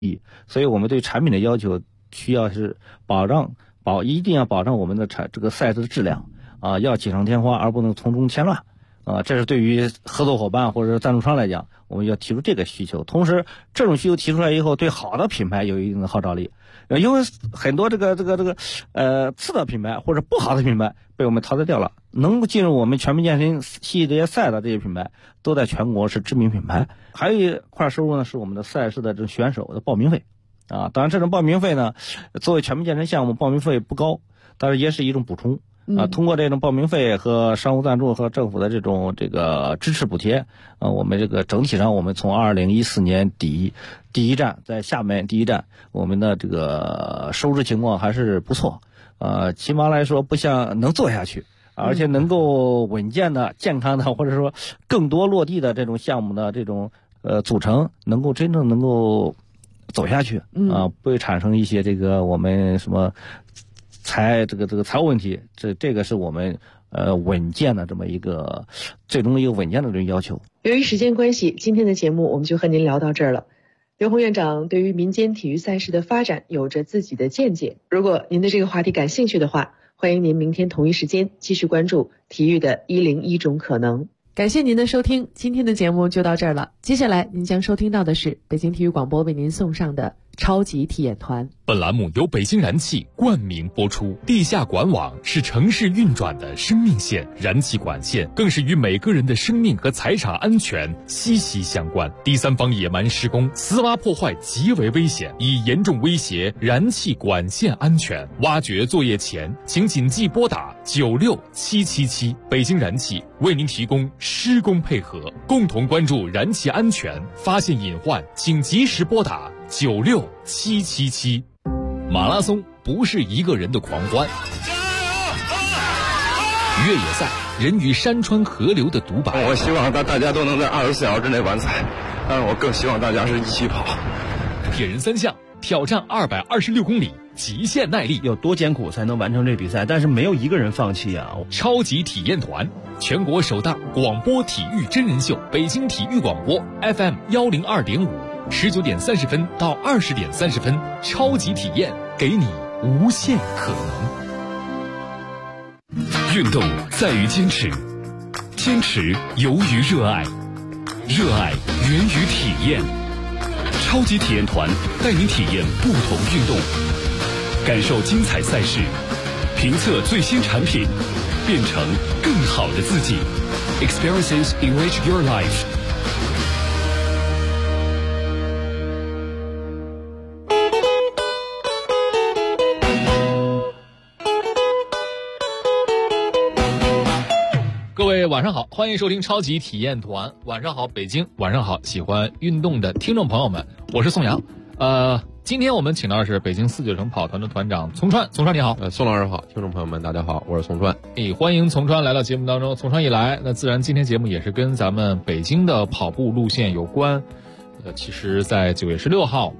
所以我们对产品的要求需要是一定要保障我们的这个赛事的质量啊，要锦上添花，而不能从中添乱啊。这是对于合作伙伴或者赞助商来讲，我们要提出这个需求。同时，这种需求提出来以后，对好的品牌有一定的号召力，因为很多次的品牌或者不好的品牌被我们淘汰掉了，能够进入我们全民健身系列赛的这些品牌，都在全国是知名品牌。还有一块收入呢，是我们的赛事的这种选手的报名费。啊，当然这种报名费呢，作为全民健身项目，报名费不高，但是也是一种补充啊。通过这种报名费和商务赞助和政府的这个支持补贴，我们这个整体上，我们从2014年底第一站在厦门第一站，我们的这个收支情况还是不错，起码来说不像能做下去，而且能够稳健的、健康的，或者说更多落地的这种项目的这种组成，能够真正能够走下去啊，不会产生一些我们什么财务问题，这个是我们稳健的这么一个最终一个稳健的这种要求。 由于时间关系，今天的节目我们就和您聊到这儿了。刘宏院长对于民间体育赛事的发展有着自己的见解，如果您对这个话题感兴趣的话，欢迎您明天同一时间继续关注体育的101种可能。感谢您的收听，今天的节目就到这儿了。接下来您将收听到的是北京体育广播为您送上的超级体验团。 本栏目由北京燃气冠名播出。地下管网是城市运转的生命线，燃气管线更是与每个人的生命和财产安全息息相关。第三方野蛮施工、私挖破坏极为危险，已严重威胁燃气管线安全。挖掘作业前，请谨记拨打96777。北京燃气为您提供施工配合，共同关注燃气安全，发现隐患请及时拨打96777。马拉松不是一个人的狂欢，越野赛人与山川河流的独白。 我希望大家都能在24小时之内完赛，但是我更希望大家是一起跑。 铁人三项挑战226公里，极限耐力， 有多艰苦才能完成这比赛，但是没有一个人放弃啊！ 超级体验团，全国首档广播体育真人秀，北京体育广播 FM 102.5，19点30分到20点30分，超级体验，给你无限可能。运动在于坚持，坚持由于热爱，热爱源于体验。超级体验团带您体验不同运动，感受精彩赛事，评测最新产品，变成更好的自己。Experiences enrich your life。各位晚上好，欢迎收听超级体验团。晚上好北京，晚上好喜欢运动的听众朋友们，我是宋阳。今天我们请到的是北京4-9城跑团的团长丛川。丛川你好。 宋老师好，听众朋友们大家好，我是丛川。 欢迎丛川来到节目当中。丛川一来，那自然今天节目也是跟咱们北京的跑步路线有关。其实在9月16号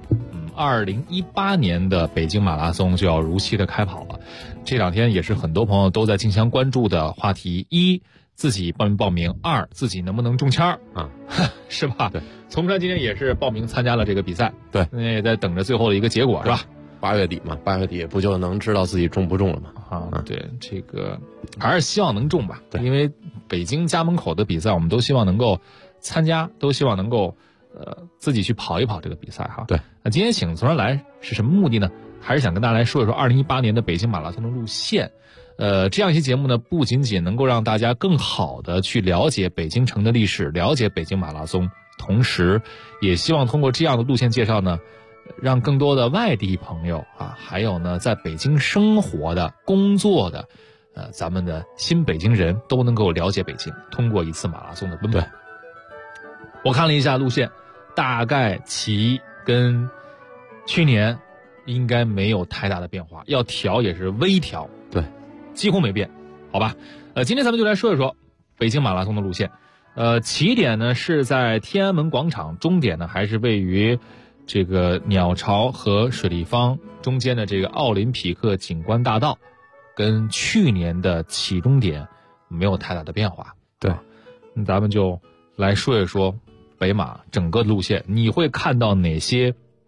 2018年的北京马拉松就要如期的开跑了。这两天也是很多朋友都在竞相关注的话题，一自己报不报名，二自己能不能中签啊，是吧？对，丛川今天也是报名参加了这个比赛， 对， 那也在等着最后的一个结果，是吧 ？8月底嘛，8月底不就能知道自己中不中了吗？ 对，这个还是希望能中吧，对，因为北京家门口的比赛，我们都希望能够参加，都希望能够自己去跑一跑这个比赛哈。 对， 那今天请丛川来是什么目的呢？还是想跟大家来说一说2018年的北京马拉松的路线。这样一期节目呢，不仅仅能够让大家更好的去了解北京城的历史，了解北京马拉松，同时也希望通过这样的路线介绍呢，让更多的外地朋友啊，还有呢在北京生活的、工作的，咱们的新北京人都能够了解北京，通过一次马拉松的奔跑。我看了一下路线，大概其跟去年应该没有太大的变化，要调也是微调， 对， 几乎没变，好吧？今天咱们就来说一说北京马拉松的路线。起点呢是在天安门广场，终点呢还是位于这个鸟巢和水立方中间的这个奥林匹克景观大道，跟去年的起终点没有太大的变化。对，那咱们就来说一说北马整个路线，你会看到哪些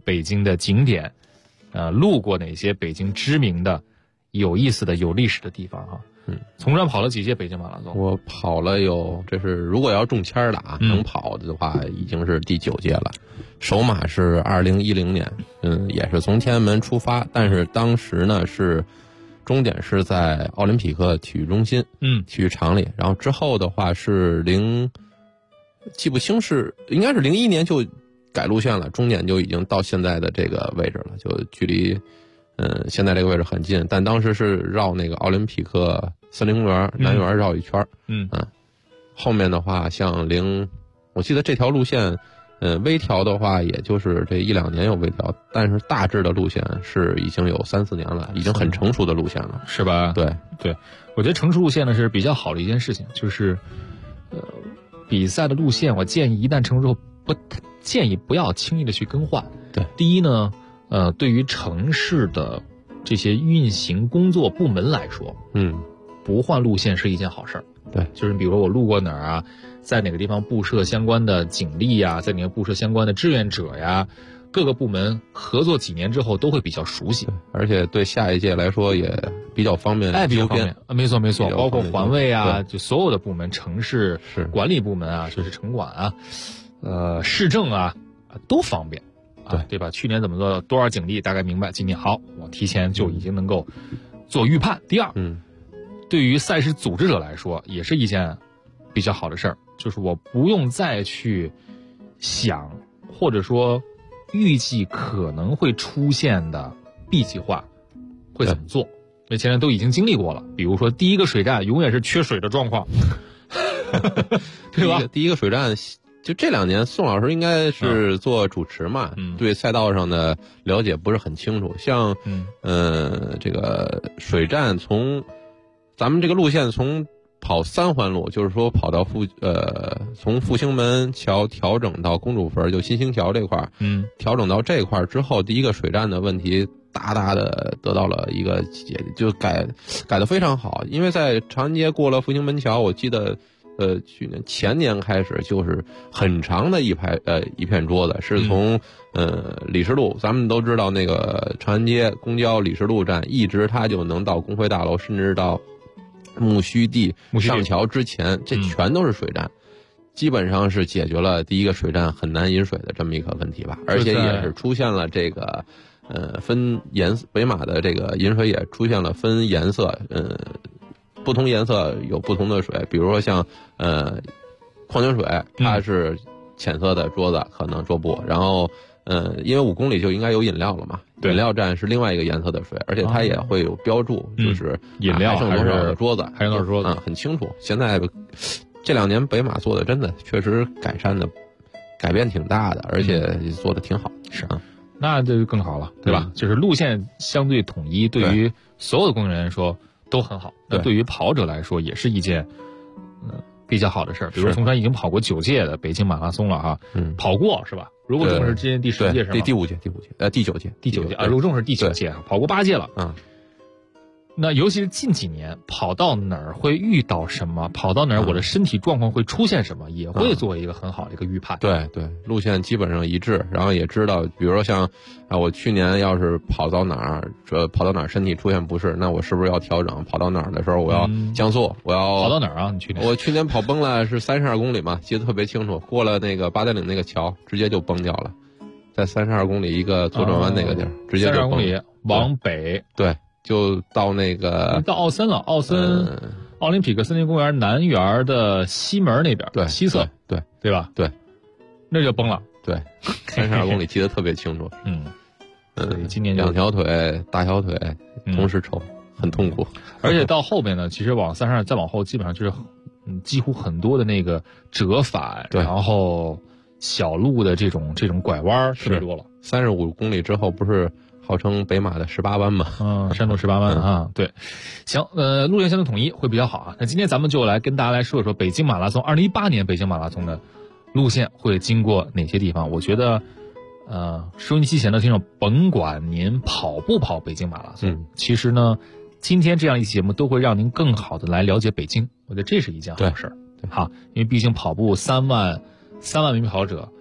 北京的景点，路过哪些北京知名的、有意思的、有历史的地方哈。从专跑了几届北京马拉松？ 我跑了这是如果要中签的啊，能跑的话已经是第9届了。首马是2010年，也是从天安门出发，但是当时呢是终点是在奥林匹克体育中心，体育场里。然后之后的话是记不清是应该是01年就改路线了，终点就已经到现在的这个位置了，就距离现在这个位置很近。但当时是绕那个奥林匹克森林公园南园绕一圈，后面的话像我记得这条路线微调的话也就是这1-2年有微调，但是大致的路线是已经有3-4年了，已经很成熟的路线了， 是吧？ 对， 我觉得成熟路线呢是比较好的一件事情，就是比赛的路线我建议一旦成熟之后建议不要轻易的去更换。 对， 第一呢对于城市的这些运行工作部门来说，不换路线是一件好事儿。 对， 就是比如说我路过哪儿啊，在哪个地方布设相关的警力呀，在哪个布设相关的志愿者呀，各个部门合作几年之后都会比较熟悉， 而且对下一届来说也比较方便， 比较方便。没错，包括环卫啊，就所有的部门，城市管理部门啊，就是城管啊，市政啊，都方便。对吧？去年怎么做，多少警力大概明白，今年好，我提前就已经能够做预判。第二，对于赛事组织者来说，也是一件比较好的事儿，就是我不用再去想或者说预计可能会出现的 B 计划会怎么做，因为前面都已经经历过了。比如说第一个水站永远是缺水的状况，对吧？ 第一个水站。就这2年，宋老师应该是做主持嘛，对赛道上的了解不是很清楚。像这个水站从咱们这个路线从跑3环路，就是说跑到从复兴门桥调整到公主坟，就新兴桥这块，调整到这块之后，第一个水站的问题大大的得到了一个解，就改得非常好。因为在长安街过了复兴门桥，我记得。前年开始就是很长的一片桌子，是从李石路，咱们都知道那个长安街公交李石路站，一直它就能到工会大楼，甚至到木樨地上桥之前，这全都是水站，基本上是解决了第一个水站很难饮水的这么一个问题吧，而且也是出现了这个分颜色，北马的这个饮水也出现了分颜色，不同颜色有不同的水，比如说像矿泉水，它是浅色的桌子可能桌布，然后因为5公里就应该有饮料了嘛，饮料站是另外一个颜色的水，而且它也会有标注，就是饮料还剩多少的桌子， 还剩多少桌子， 很清楚。现在这2年北马做的真的确实改变挺大的，而且做的挺好。 是啊，那这就更好了，对吧？就是路线相对统一，对于所有的工作人员说都很好。那对于跑者来说也是一件比较好的事儿。比如说从川已经跑过9届的北京马拉松了哈，跑过是吧？如果中是今年第10届是吧？ 第5届，第9届啊，如果中是第9届，跑过8届了。那尤其是近几年跑到哪儿会遇到什么，跑到哪儿我的身体状况会出现什么，也会做一个很好的一个预判。 对，路线基本上一致，然后也知道，比如说像我去年要是跑到哪儿身体出现不适，那我是不是要调整？跑到哪儿的时候我要降速，我要跑到哪儿啊？你去年？ 我去年跑崩了，是32公里嘛，记得特别清楚，过了那个八达岭那个桥，直接就崩掉了，在32公里一个左转弯那个地儿，直接就崩了。 32公里往北， 对。就到那个到奥森了，奥林匹克森林公园南园的西门那边， 对， 西侧，对吧？ 对， 那就崩了。 对，32公里记得特别清楚。 今年 2条腿大小腿同时抽，很痛苦。 而且到后面呢，其实往32再往后，基本上就是几乎很多的那个折返，然后小路的这种拐弯特别多了。 35公里之后不是号称北马的18弯嘛， 山东18弯啊，对，行，路线相对统一会比较好啊。那今天咱们就来跟大家来说一说北京马拉松2018年北京马拉松的路线会经过哪些地方。我觉得，收音机前的听众，甭管您跑不跑北京马拉松，其实呢，今天这样一期节目都会让您更好的来了解北京。我觉得这是一件好事儿，好，因为毕竟跑步3万名跑者。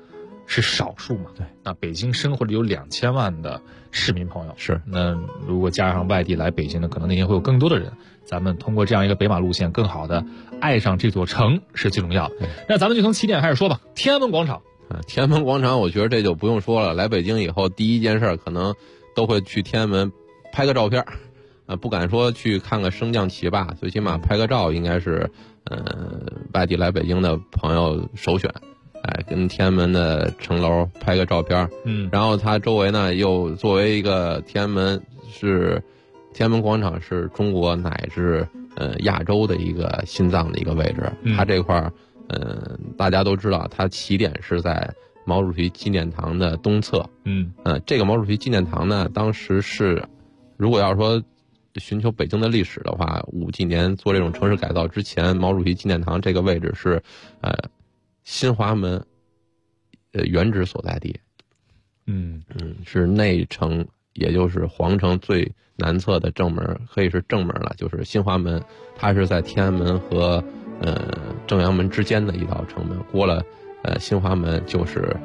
是少数嘛。 对， 那北京生活着有2000万的市民朋友， 是。 那如果加上外地来北京的，可能那天会有更多的人。咱们通过这样一个北马路线，更好的爱上这座城是最重要的。那咱们就从起点开始说吧。天安门广场， 天安门广场，我觉得这就不用说了。来北京以后，第一件事可能都会去天安门拍个照片，不敢说去看个升降旗吧，最起码拍个照应该是，外地来北京的朋友首选。跟天安门的城楼拍个照片，然后它周围呢又作为一个天安门广场是中国乃至亚洲的一个心脏的一个位置，它这块大家都知道，它起点是在毛主席纪念堂的东侧，这个毛主席纪念堂呢，当时是如果要说寻求北京的历史的话，50几年做这种城市改造之前，毛主席纪念堂这个位置是新华门原址所在地，是内城，也就是皇城最南侧的正门，可以是正门了，就是新华门，它是在天安门和正阳门之间的一道城门，过了新华门就是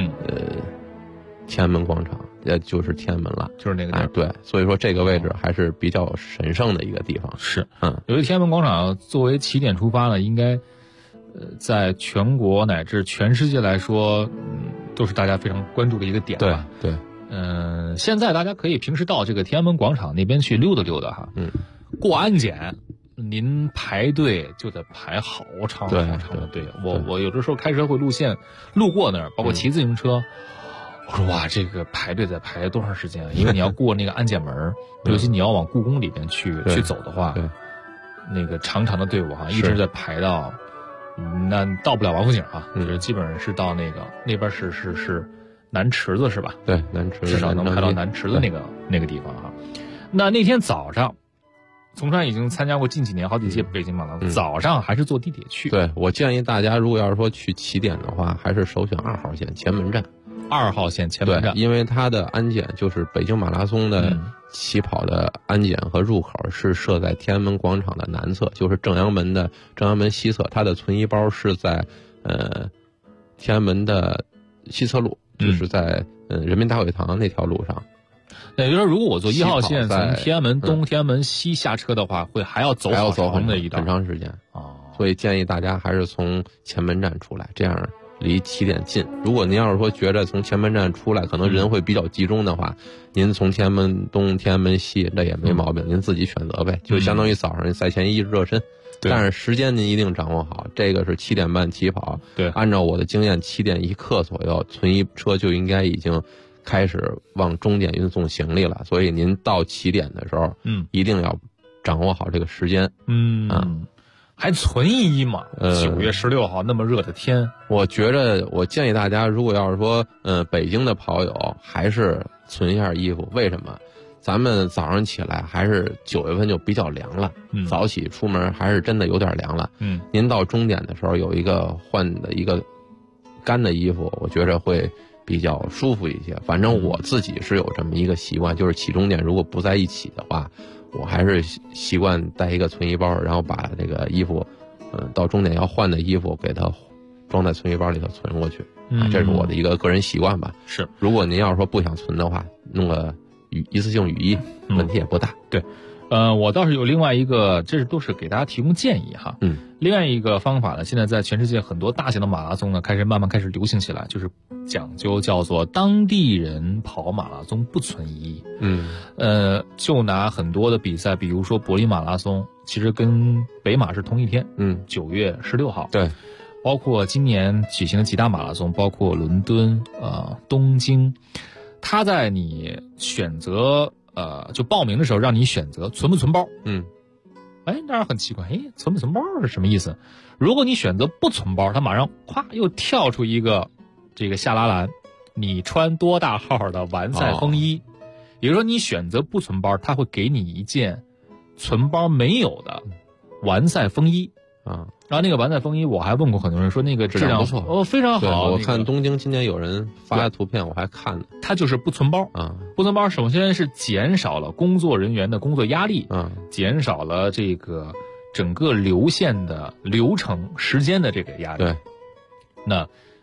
天安门广场，也就是天安门了， 就是那个地方。 对，所以说这个位置还是比较神圣的一个地方。 是，由于天安门广场作为起点出发呢，应该在全国乃至全世界来说，都是大家非常关注的一个点吧。 对， 现在大家可以平时到这个天安门广场那边去溜达溜达哈。过安检，您排队就得排好长好长的队。我有的时候开车会路过那儿，包括骑自行车。我说哇，这个排队得排多长时间啊？因为你要过那个安检门，尤其你要往故宫里边去走的话，那个长长的队伍哈，一直在排到。那到不了王府井啊，就是基本上是到那边是南池子是吧？ 对，南池子至少能排到南池子那个地方哈。那天早上，从川已经参加过近几年好几届北京马拉松，早上还是坐地铁去。 对，我建议大家如果要是说去起点的话，还是首选2号线前门站。 2号线前门站， 对，因为它的安检就是北京马拉松的起跑的安检和入口是设在天安门广场的南侧，就是正阳门西侧，它的存疑包是在天安门的西侧路，就是在人民大会堂那条路上。 也就是说，如果我坐1号线从天安门东、天安门西下车的话，还要走很长时间所以建议大家还是从前门站出来，这样离起点近。如果您要是说觉得从前门站出来可能人会比较集中的话，您从天安门东、天安门西那也没毛病，您自己选择呗，就相当于早上赛前一热身。但是时间您一定掌握好，这个是7点半起跑。 对， 按照我的经验，7点1刻左右，存疑车就应该已经开始往终点运送行李了。所以您到起点的时候，一定要掌握好这个时间。 还存疑嘛？9月16号那么热的天， 我建议大家，如果要是说，北京的跑友还是存一下衣服。为什么？咱们早上起来还是9月份就比较凉了，早起出门还是真的有点凉了。您到终点的时候有一个换的一个干的衣服，我觉着会比较舒服一些。反正我自己是有这么一个习惯，就是起终点如果不在一起的话，我还是习惯带一个存疑包，然后把这个衣服，到终点要换的衣服给它装在存疑包里头存过去。这是我的一个个人习惯吧。 是， 如果您要是说不想存的话，弄个一次性雨衣，问题也不大。 对，我倒是有另外一个，这都是给大家提供建议哈。另外一个方法呢，现在在全世界很多大型的马拉松呢，慢慢开始流行起来，就是讲究叫做当地人跑马拉松不存疑。就拿很多的比赛，比如说柏林马拉松，其实跟北马是同一天，9月16号。 对， 包括今年举行的几大马拉松，包括伦敦、东京，它在你选择就报名的时候，让你选择存不存包。当然很奇怪，存不存包是什么意思？如果你选择不存包，它马上咵又跳出一个这个下拉栏，你穿多大号的完赛风衣。也就是说，你选择不存包，它会给你一件存包没有的完赛风衣然后那个完赛风衣，我还问过很多人，说那个质量不错， 非常好。 我看东京今年有人发图片，我还看了。 它就是不存包不存包，首先是减少了工作人员的工作压力减少了这个整个流线的流程时间的这个压力。 对， 那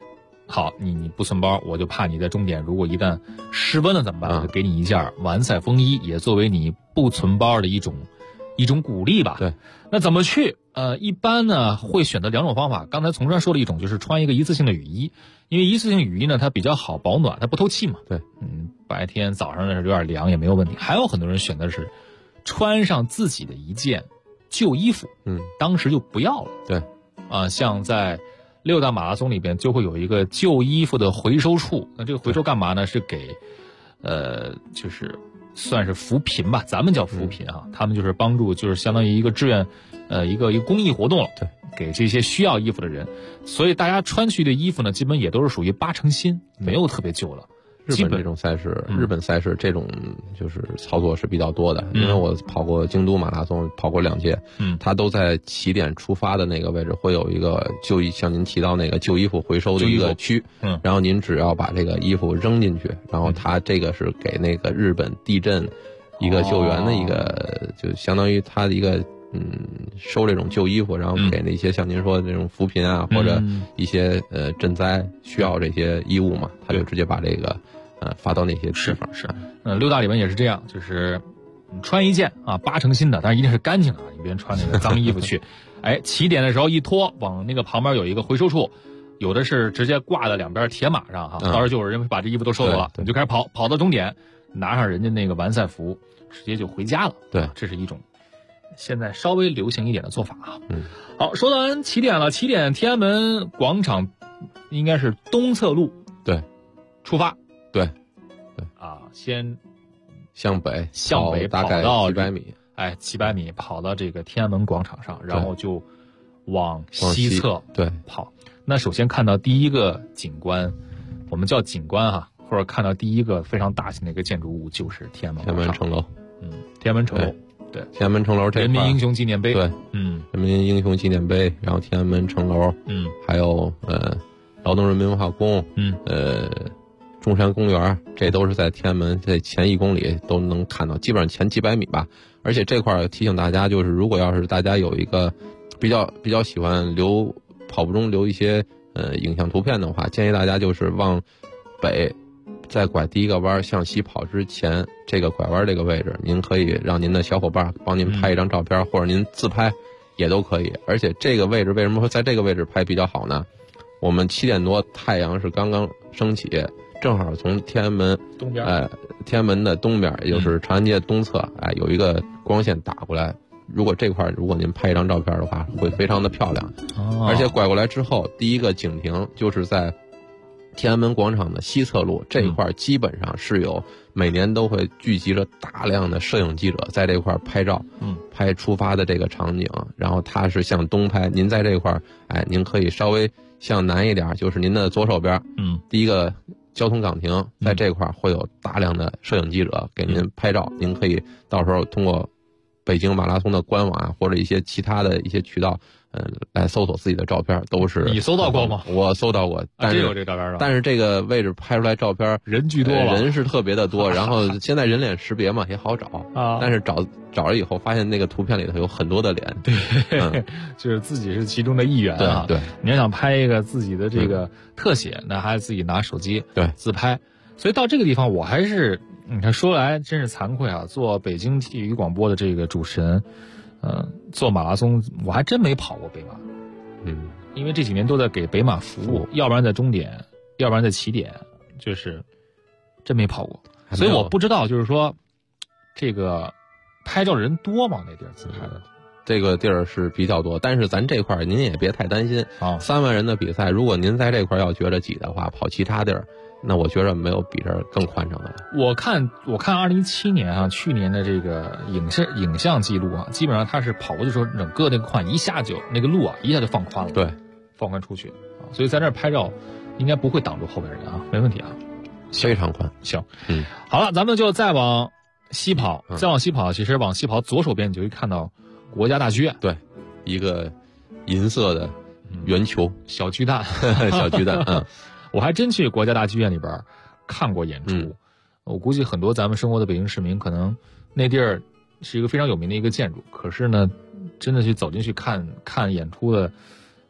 好，你不存包，我就怕你在终点如果一旦失温了怎么办？我就给你一件完赛风衣，也作为你不存包的一种鼓励吧。 对， 那怎么去？一般呢会选择2种方法。刚才从川说了一种，就是穿一个一次性的雨衣，因为一次性雨衣呢它比较好保暖，它不透气嘛。 对， 白天早上的时候有点凉也没有问题。还有很多人选的是穿上自己的一件旧衣服，当时就不要了。 对， 像在6大马拉松里边就会有一个旧衣服的回收处。那这个回收干嘛呢？是给就是算是扶贫吧，咱们叫扶贫啊，他们就是帮助，就是相当于一个志愿一个公益活动了。 对， 给这些需要衣服的人。所以大家穿去的衣服呢基本也都是属于8成新，没有特别旧了。 日本这种赛事，日本赛事这种就是操作是比较多的，因为我跑过京都马拉松，跑过2届，它都在起点出发的那个位置会有一个像您提到那个旧衣服回收的一个区，然后您只要把这个衣服扔进去，然后它这个是给那个日本地震一个救援的一个，就相当于它的一个收这种旧衣服，然后给那些像您说的这种扶贫啊，或者一些赈灾需要这些衣物嘛，他就直接把这个发到那些地方。 是6大里面也是这样，就是穿一件8成新的，但是一定是干净的，你别穿那个脏衣服去。起点的时候一脱，往那个旁边有一个回收处，有的是直接挂在2边铁马上到时候就有人把这衣服都收走了，你就开始跑到终点，拿上人家那个完赛服，直接就回家了。 对， 这是一种现在稍微流行一点的做法啊。好，说完起点了，起点天安门广场应该是东侧路对出发。 对先向北大概几百米 ，700米跑到这个天安门广场上，然后就往西侧跑。那首先看到第一个景观，我们叫景观或者看到第一个非常大型的一个建筑物就是天安门城楼。 天安门城楼。对， 天安门城楼这人民英雄纪念碑。 对，人民英雄纪念碑，然后天安门城楼，还有劳动人民文化宫，中山公园，这都是在天安门这前1公里都能看到，基本上前几百米吧。而且这块提醒大家，就是如果要是大家有一个比较喜欢跑步中留一些影像图片的话，建议大家就是往北，在拐第一个弯向西跑之前，这个拐弯这个位置，您可以让您的小伙伴帮您拍一张照片，或者您自拍也都可以。而且这个位置为什么会在这个位置拍比较好呢？我们7点多太阳是刚刚升起，正好从天安门东边， 天安门的东边，也就是长安街东侧，有一个光线打过来。如果您拍一张照片的话，会非常的漂亮。而且拐过来之后，第一个景停就是在天安门广场的西侧路这一块，基本上是有每年都会聚集着大量的摄影记者在这块拍照，拍出发的这个场景。然后它是向东拍，您在这块，您可以稍微向南一点，就是您的左手边，第一个交通岗亭，在这块会有大量的摄影记者给您拍照，您可以到时候通过北京马拉松的官网或者一些其他的一些渠道，来搜索自己的照片，都是。你搜到过吗？ 我搜到过，但是有这照片但是这个位置拍出来照片人巨多了， 人是特别的多。然后现在人脸识别嘛也好找但是找了以后发现那个图片里头有很多的脸， 对，就是自己是其中的一员啊。 对， 你要想拍一个自己的这个特写，那还自己拿手机自拍。所以到这个地方，我还是你看说来真是惭愧啊，做北京体育广播的这个主持人。做马拉松我还真没跑过北马，因为这几年都在给北马服务，要不然在终点，要不然在起点，就是真没跑过，所以我不知道，就是说这个拍照的人多吗？那地儿自拍的这个地儿是比较多，但是咱这块您也别太担心3万人的比赛，如果您在这块要觉得挤的话，跑其他地儿。那我觉得没有比这儿更宽敞的了。 我看2017年去年的这个影像记录基本上他是跑过的时候，整个那个宽一下就那个路一下就放宽了， 对， 放宽出去所以在那儿拍照应该不会挡住后边人没问题非常宽。 行，好了，咱们就再往西跑，其实往西跑左手边你就会看到国家大剧院， 对，一个银色的圆球小巨蛋， 小巨蛋我还真去国家大剧院里边看过演出，我估计很多咱们生活的北京市民可能那地儿是一个非常有名的一个建筑，可是呢真的去走进去看演出的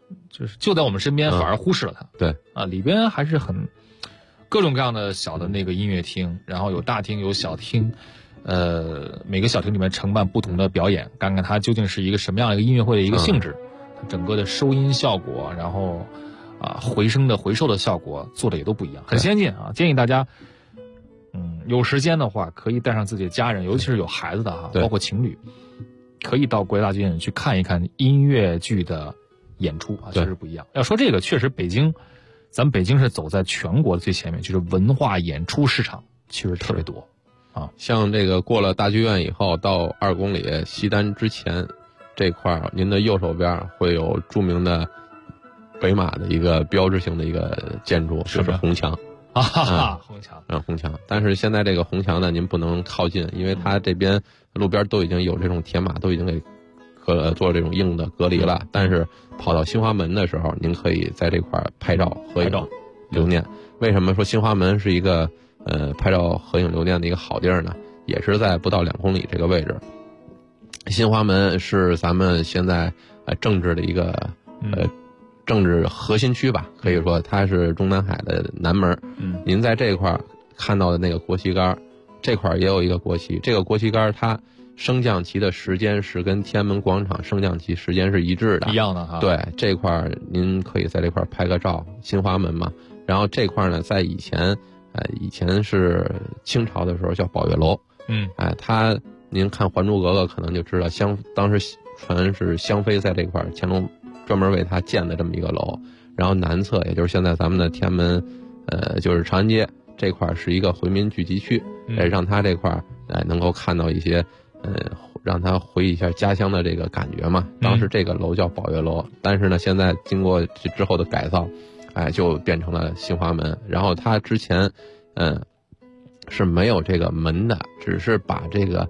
就是就在我们身边，反而忽视了它。 对啊，里边还是很各种各样的小的那个音乐厅，然后有大厅有小厅，每个小厅里面承办不同的表演，看看它究竟是一个什么样的一个音乐会的一个性质，整个的收音效果，然后回声的回收的效果做的也都不一样，很先进啊！建议大家，有时间的话可以带上自己的家人，尤其是有孩子的哈，包括情侣，可以到国家大剧院去看一看音乐剧的演出啊，确实不一样。要说这个，确实咱们北京是走在全国的最前面，就是文化演出市场确实特别多啊。 像这个过了大剧院以后，到2公里西单之前这块，您的右手边会有著名的北马的一个标志性的一个建筑，就是红墙。 红墙， 红墙。但是现在这个红墙呢，您不能靠近，因为它这边路边都已经有这种铁马，都已经给做这种硬的隔离了。但是跑到新华门的时候，您可以在这块拍照合影留念。为什么说新华门是一个拍照合影留念的一个好地儿呢？也是在不到2公里这个位置。新华门是咱们现在政治的一个政治核心区吧，可以说它是中南海的南门。您在这块看到的那个国旗杆，这块也有一个国旗，这个国旗杆它升降旗的时间是跟天安门广场升降旗时间是一致的， 一样的哈。 对，这块您可以在这块拍个照，新华门嘛。然后这块呢，在以前是清朝的时候叫宝月楼。它您看《还珠格格》可能就知道，当时传是香妃在这块乾隆专门为他建的这么一个楼。然后南侧也就是现在咱们的天安门，就是长安街这块是一个回民聚集区，让他这块能够看到一些让他回忆一下家乡的这个感觉嘛。当时这个楼叫宝月楼，但是呢现在经过之后的改造，就变成了新华门。然后它之前是没有这个门的，只是把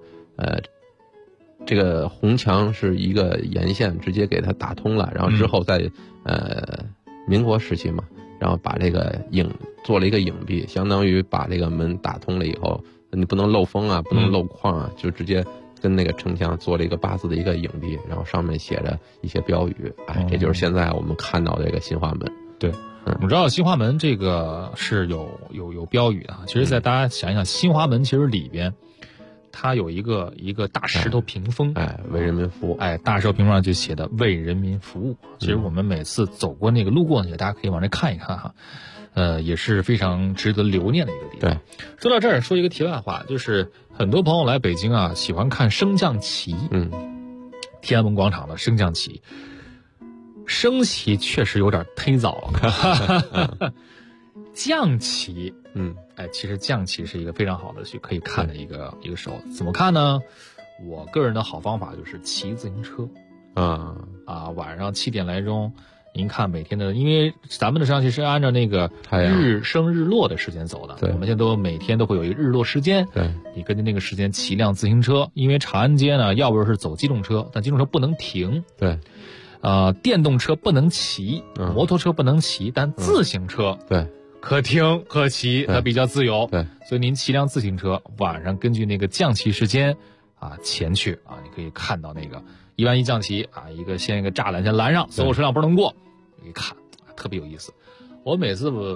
这个红墙是一个沿线直接给它打通了，然后之后在民国时期嘛，然后把这个做了一个影壁，相当于把这个门打通了以后，你不能漏风啊，不能漏框啊，就直接跟那个城墙做了一个8字的一个影壁，然后上面写着一些标语。这就是现在我们看到这个新华门。 对，我知道新华门这个是有标语的。其实在大家想一想，新华门其实里边它有一个大石头屏风， 为人民服务， 大石头屏风上就写的为人民服务。其实我们每次走过那个路过那个，大家可以往那看一看哈，也是非常值得留念的一个地方。 对， 说到这儿，说一个题外话，就是很多朋友来北京啊，喜欢看升降旗，天安门广场的升降旗，升旗确实有点忒早了。降旗，其实降旗是一个非常好的去可以看的一个时候。怎么看呢？我个人的好方法就是骑自行车，晚上7点来钟，您看每天的，因为咱们的升降旗是按照那个日升日落的时间走的，我们现在每天都会有一个日落时间，你根据那个时间骑辆自行车，因为长安街呢，要不是走机动车，但机动车不能停，电动车不能骑，摩托车不能骑，但自行车可停可骑，它比较自由。所以您骑辆自行车，晚上根据那个降旗时间前去你可以看到那个1-1降旗先一个栅栏先拦上，所有车辆不能过，你可以看，特别有意思。我有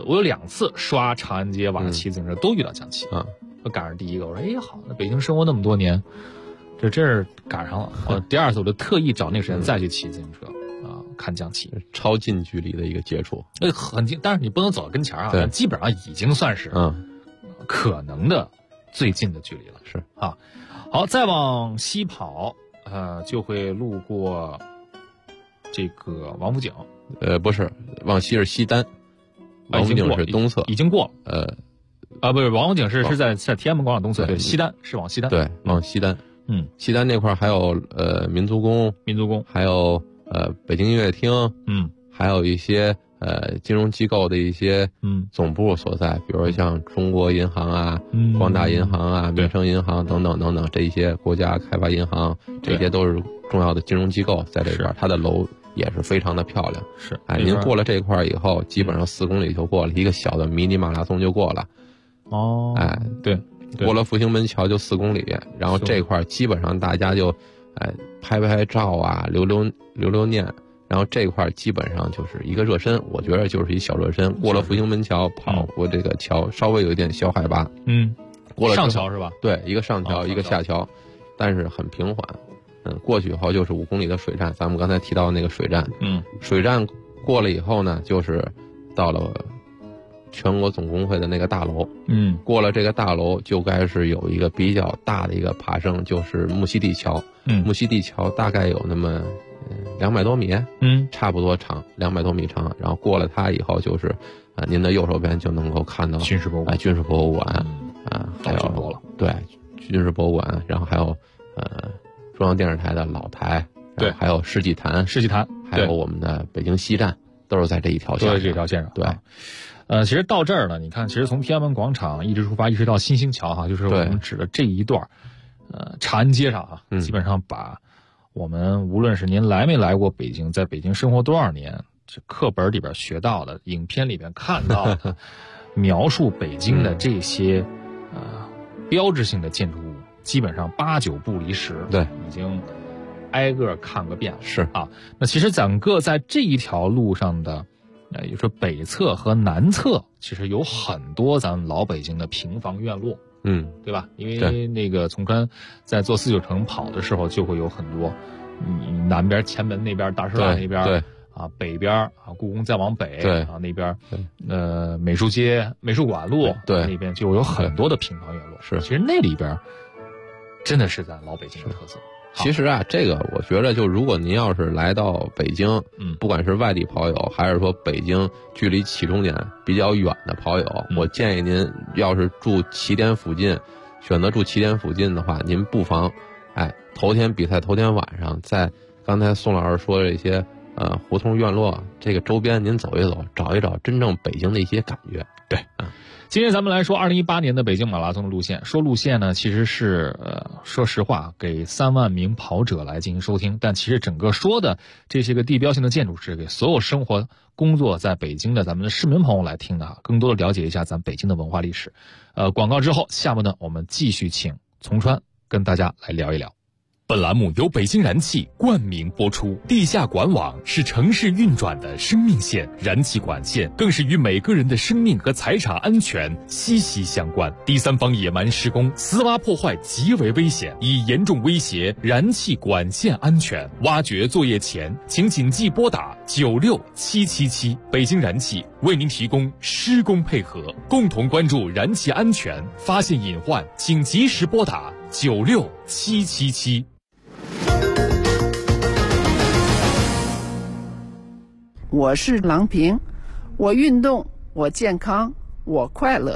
2次刷长安街晚上骑自行车都遇到降旗我赶上第一个，我说好，那北京生活那么多年，这是赶上了。我第2次我就特意找那个时间再去骑自行车看降旗， 超近距离的一一个接触， 很近，但是你不能走到跟前但基本上已经算是可能的最近的距离了。 是好，再往西跑，就会路过这个王府井。 不是，往西是西单，王府井是东侧， 已经过了。不是，王府井是在天安门广场东侧，对，西单是往西单， 对，往西单。西单那块还有民族宫，还有北京音乐厅，还有一些金融机构的一些总部所在，比如像中国银行啊、光大银行啊、民生银行等等等等，这一些国家开发银行，这些都是重要的金融机构在这边，它的楼也是非常的漂亮。 是， 您过了这块以后，基本上4公里就过了，一个小的迷你马拉松就过了。 对。 过了复兴门桥就4公里，然后这块基本上大家就拍照啊，留念， 然后这块基本上就是一个热身，我觉得就是一小热身。过了复兴门桥，跑过这个桥，稍微有一点小海拔。过了上桥是吧？ 对，一个上桥，一个下桥，但是很平缓。过去以后就是5公里的水站，咱们刚才提到那个水站。水站过了以后呢，就是到了全国总工会的那个大楼。过了这个大楼就该是有一个比较大的一个爬升，就是木樨地桥。木樨地桥大概有那么200多米，差不多长，200多米长。然后过了它以后，就是您的右手边就能够看到军事博物馆， 军事博物馆还有多了， 对，军事博物馆，然后还有中央电视台的老台， 对， 还有世纪坛，还有我们的北京西站，都是在这一条线上， 都在这条线上。 对。 其实到这儿呢，你看，其实从天安门广场一直出发，一直到新兴桥哈，就是我们指的这一段，长安街上基本上把我们无论是您来没来过北京，在北京生活多少年，这课本里边学到的，影片里边看到的，描述北京的这些标志性的建筑物，基本上8、9不离十， 对， 已经挨个看个遍了。 是啊，那其实整个在这一条路上的。也就是北侧和南侧，其实有很多咱们老北京的平房院落，对吧？因为那个从川在做49城跑的时候，就会有很多，南边前门那边大石栏那边， 对啊，北边故宫再往北， 对啊那边，美术街、美术馆路， 对， 那边就有很多的平房院落。 是， 其实那里边真的是咱老北京的特色。 其实这个我觉得，就如果您要是来到北京，不管是外地跑友，还是说北京距离起终点比较远的跑友，我建议您要是住起点附近，选择住起点附近的话，您不妨，头天比赛头天晚上，在刚才宋老师说的这些胡同院落这个周边，您走一走，找一找真正北京的一些感觉。 对，今天咱们来说2018年的北京马拉松的路线。说路线呢，其实是说实话，给3万名跑者来进行收听，但其实整个说的这些个地标性的建筑是给所有生活工作在北京的咱们的市民朋友来听的，更多的了解一下咱北京的文化历史。广告之后，下面呢我们继续请从川跟大家来聊一聊。 本栏目由北京燃气冠名播出。地下管网是城市运转的生命线，燃气管线更是与每个人的生命和财产安全息息相关。第三方野蛮施工、私挖破坏极为危险，已严重威胁燃气管线安全。挖掘作业前，请谨记拨打96777。北京燃气为您提供施工配合，共同关注燃气安全，发现隐患请及时拨打96777。 我是郎平，我运动，我健康，我快乐。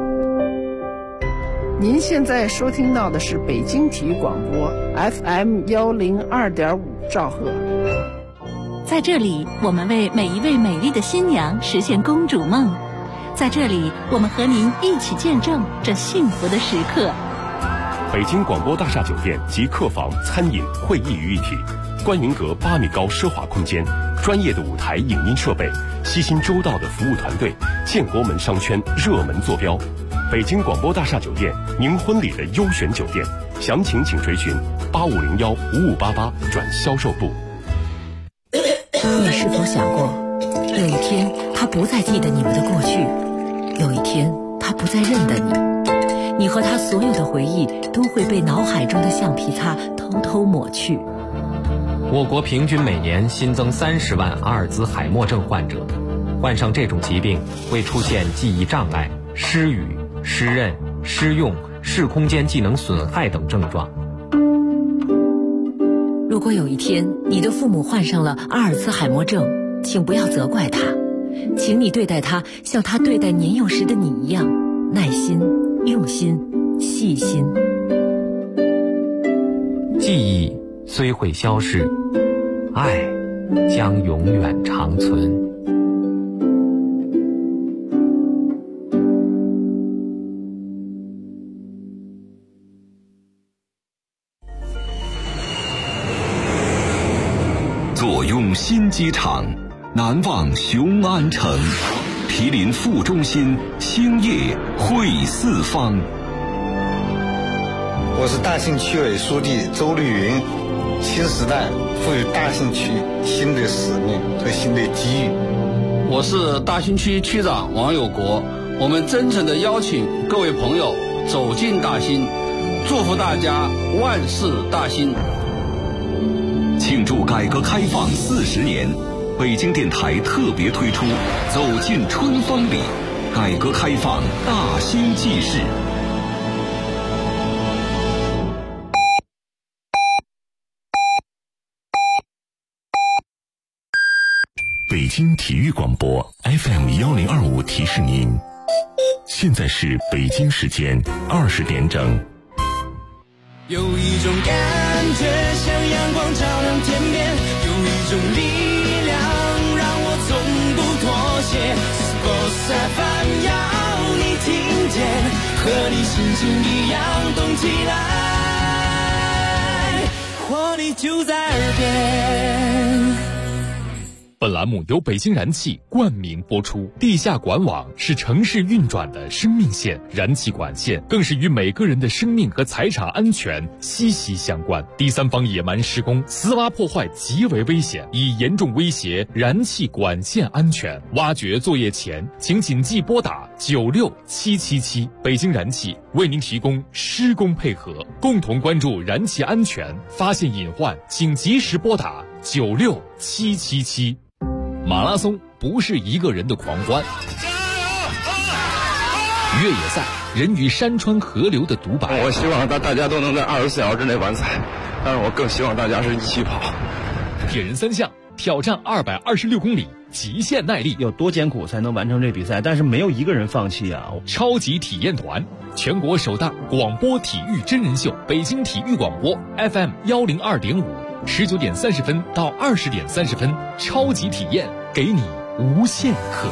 您现在收听到的是北京体育广播 FM102.5兆赫。 在这里，我们为每一位美丽的新娘实现公主梦。在这里，我们和您一起见证这幸福的时刻。 北京广播大厦酒店集客房、餐饮、会议于一体，观云阁8米高奢华空间，专业的舞台影音设备，悉心周到的服务团队，建国门商圈热门坐标。北京广播大厦酒店，您婚礼的优选酒店，详情请垂询8501-5588转销售部。 你是否想过，有一天他不再记得你们的过去，有一天他不再认得你，你和他所有的回忆都会被脑海中的橡皮擦偷偷抹去。 我国平均每年新增30万阿尔兹海默症患者，患上这种疾病会出现记忆障碍、失语、失认、失用、视空间技能损害等症状。 如果有一天你的父母患上了阿尔兹海默症，请不要责怪他，请你对待他像他对待年幼时的你一样，耐心、用心、细心。 记忆虽会消失，爱将永远长存。 坐拥新机场，难忘雄安城，毗邻副中心，兴业汇四方。 我是大庆区委书记周绿云， 新时代赋予大兴区新的使命和新的机遇。 我是大兴区区长王有国，我们真诚地邀请各位朋友走进大兴，祝福大家万事大兴。 庆祝改革开放40年，北京电台特别推出走进春风里，改革开放大兴纪事。北京体育广播 FM1025提示您，现在是北京时间20点整。 有一种感觉像阳光照亮天边，有一种力量让我从不妥协。Sports FM 要你听见，和你心情一样动起来，活力就在耳边。 本栏目由北京燃气冠名播出。地下管网是城市运转的生命线，燃气管线更是与每个人的生命和财产安全息息相关。第三方野蛮施工、私挖破坏极为危险，已严重威胁燃气管线安全。挖掘作业前，请谨记拨打96777，北京燃气为您提供施工配合，共同关注燃气安全，发现隐患请及时拨打96777。马拉松不是一个人的狂欢，越野赛人与山川河流的独白。 我希望大家都能在24小时之内完赛，但是我更希望大家是一起跑。 铁人三项挑战226公里，极限耐力， 有多艰苦才能完成这比赛？但是没有一个人放弃啊！ 超级体验团，全国首档广播体育真人秀，北京体育广播 FM102.5，19点30分到20点30分，超级体验，给你无限可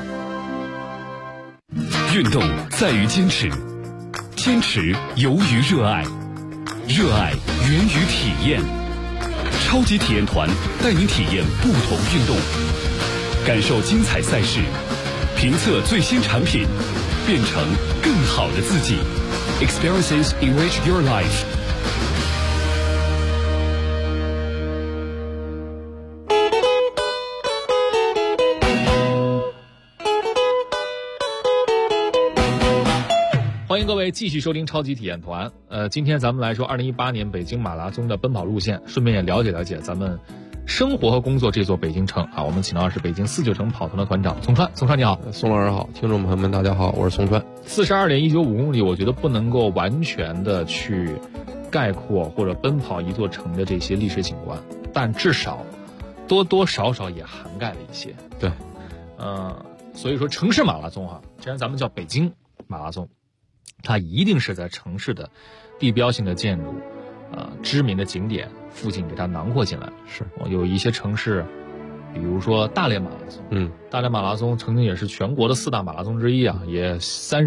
能。运动在于坚持，坚持由于热爱，热爱源于体验。超级体验团带您体验不同运动，感受精彩赛事，评测最新产品，变成更好的自己。Experiences enrich your life。 欢迎各位继续收听超级体验团。今天咱们来说2018年北京马拉松的奔跑路线，顺便也了解了解咱们生活和工作这座北京城啊。我们请到的是北京496城跑团的团长宋川。宋川你好。 宋老师好，听众朋友们大家好，我是宋川。 42.195公里，我觉得不能够完全的去概括或者奔跑一座城的这些历史景观，但至少多多少少也涵盖了一些。 对， 所以说城市马拉松啊，既然咱们叫北京马拉松，它一定是在城市的地标性的建筑、知名的景点附近给它囊括进来。 是， 有一些城市，比如说大连马拉松，大连马拉松曾经也是全国的4大马拉松之一啊，也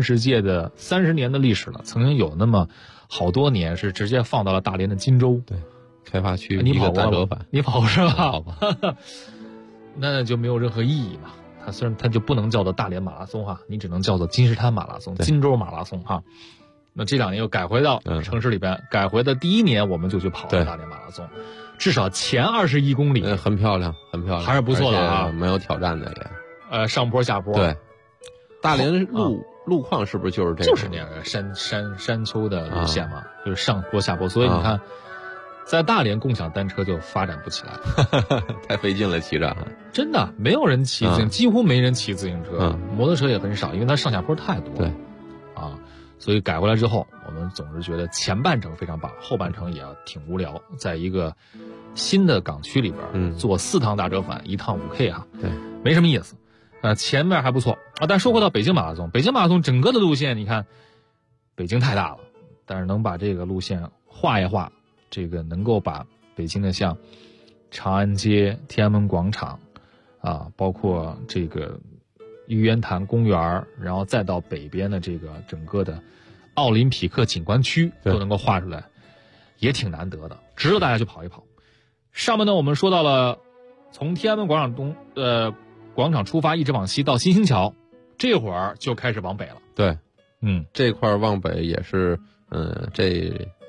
30年的历史了。曾经有那么好多年是直接放到了大连的金州， 对，开发区你跑过大折返， 你跑过是吧？ 好吧， 那就没有任何意义嘛。它虽然它就不能叫做大连马拉松哈，你只能叫做金石滩马拉松、金州马拉松哈。那这2年又改回到城市里边，改回的第1年我们就去跑了大连马拉松，至少前21公里， 很漂亮，很漂亮， 还是不错的啊， 蛮有挑战的也。 上坡下坡。 对，大连路况是不是就是这个？ 就是那样的山丘的路线嘛，就是上坡下坡，所以你看。在大连共享单车就发展不起来， 太费劲了，骑着。 真的没有人骑几乎没人骑自行车，摩托车也很少，因为它上下坡太多。 对， 所以改回来之后，我们总是觉得前半程非常棒，后半程也挺无聊，在一个新的港区里边，做4趟大折返，1趟5K 哈， 对， 没什么意思。前面还不错啊，但说回到北京马拉松，北京马拉松整个的路线，你看，北京太大了，但是能把这个路线画一画。这个能够把北京的像长安街、天安门广场包括这个玉渊潭公园，然后再到北边的这个整个的奥林匹克景观区都能够画出来，也挺难得的，值得大家去跑一跑。上面呢，我们说到了从天安门广场广场出发，一直往西到新兴桥，这会儿就开始往北了。 对，这块往北也是，这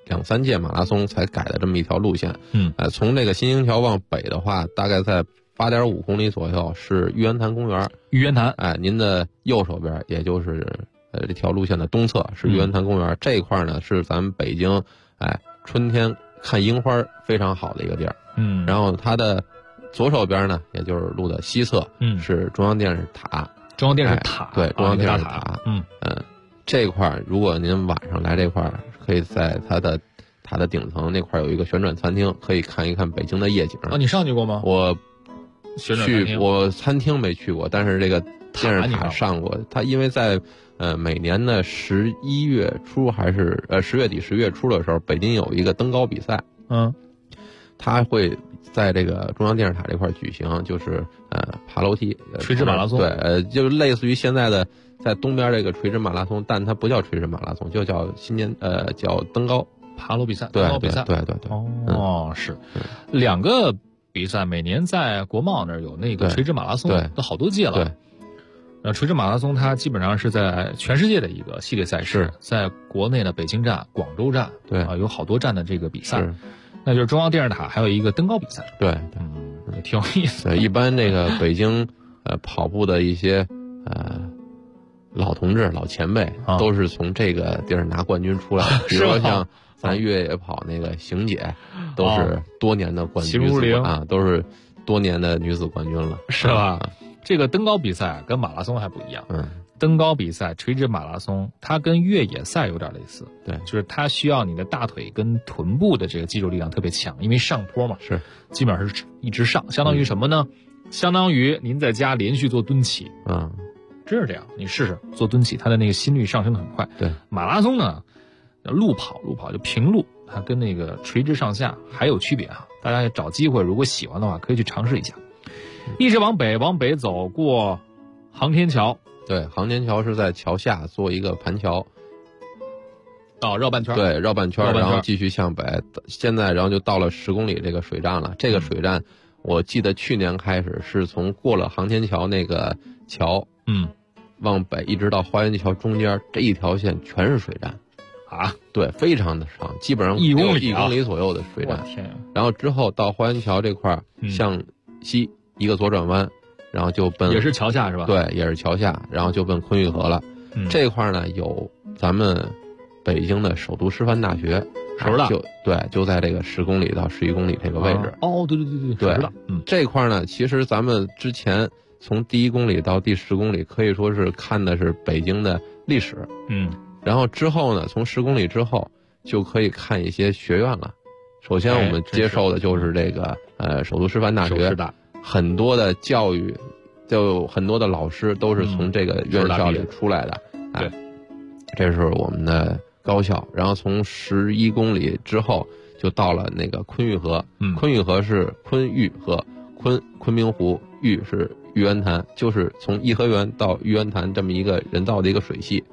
2-3届马拉松才改的这么一条路线。从这个新兴桥往北的话，大概在8.5公里左右是玉渊潭公园。 玉渊潭， 您的右手边，也就是这条路线的东侧是玉渊潭公园。这一块呢是咱们北京春天看樱花非常好的一个地儿。然后它的左手边呢，也就是路的西侧，是中央电视塔。 中央电视塔， 对，中央电视塔。这块如果您晚上来这块，可以在它的塔的顶层那块有一个旋转餐厅，可以看一看北京的夜景。 你上去过吗？ 我餐厅没去过，但是这个电视塔上过。它因为在每年的11月初还是10月底10月初的时候，北京有一个登高比赛。它会在这个中央电视塔这块举行，就是爬楼梯垂直马拉松。 对，就类似于现在的在东边这个垂直马拉松，但它不叫垂直马拉松，就叫叫登高爬楼比赛。 对， 登高比赛。 对。 是2个比赛，每年在国贸那儿有那个垂直马拉松，都好多届了。对。垂直马拉松它基本上是在全世界的一个系列赛事，在国内的北京站、广州站，有好多站的这个比赛。那就是中央电视塔还有一个登高比赛。 对， 挺有意思。 一般这个北京跑步的一些老同志、老前辈都是从这个地儿拿冠军出来的。比如说像咱越野跑那个邢姐，都是多年的冠军都是多年的女子冠军了， 是吧？这个登高比赛跟马拉松还不一样。登高比赛、垂直马拉松，它跟越野赛有点类似。 对， 就是它需要你的大腿跟臀部的这个肌肉力量特别强，因为上坡嘛， 是基本上是一直上，相当于什么呢？相当于您在家连续做蹲起。真是这样，你试试做蹲起，它的那个心率上升的很快。 对， 马拉松呢，路跑就平路，它跟那个垂直上下还有区别啊。大家找机会，如果喜欢的话，可以去尝试一下。一直往北走过航天桥。 对，航天桥是在桥下做一个盘桥， 绕半圈。 对，绕半圈，然后继续向北。现在然后就到了10公里这个水站了。这个水站，我记得去年开始是从过了航天桥那个桥，往北一直到花园桥中间这一条线全是水站。对，非常的长，基本上 1 公里左右的水站。然后之后到花园桥这块向西一个左转弯。然后就奔也是桥下是吧？ 对，也是桥下，然后就奔昆玉河了。这块呢有咱们北京的首都师范大学，就在这个10公里到11公里这个位置。 对， 这块呢，其实咱们之前从第1公里到第10公里，可以说是看的是北京的历史。然后之后呢，从10公里之后就可以看一些学院了。首先我们接受的就是这个首都师范大学。很多的教育，就很多的老师都是从这个院校里出来的。这是我们的高校。然后从11公里之后就到了那个昆玉河。昆玉河是昆玉河，昆明湖，玉是玉渊潭，就是从颐和园到玉渊潭这么一个人造的一个水系。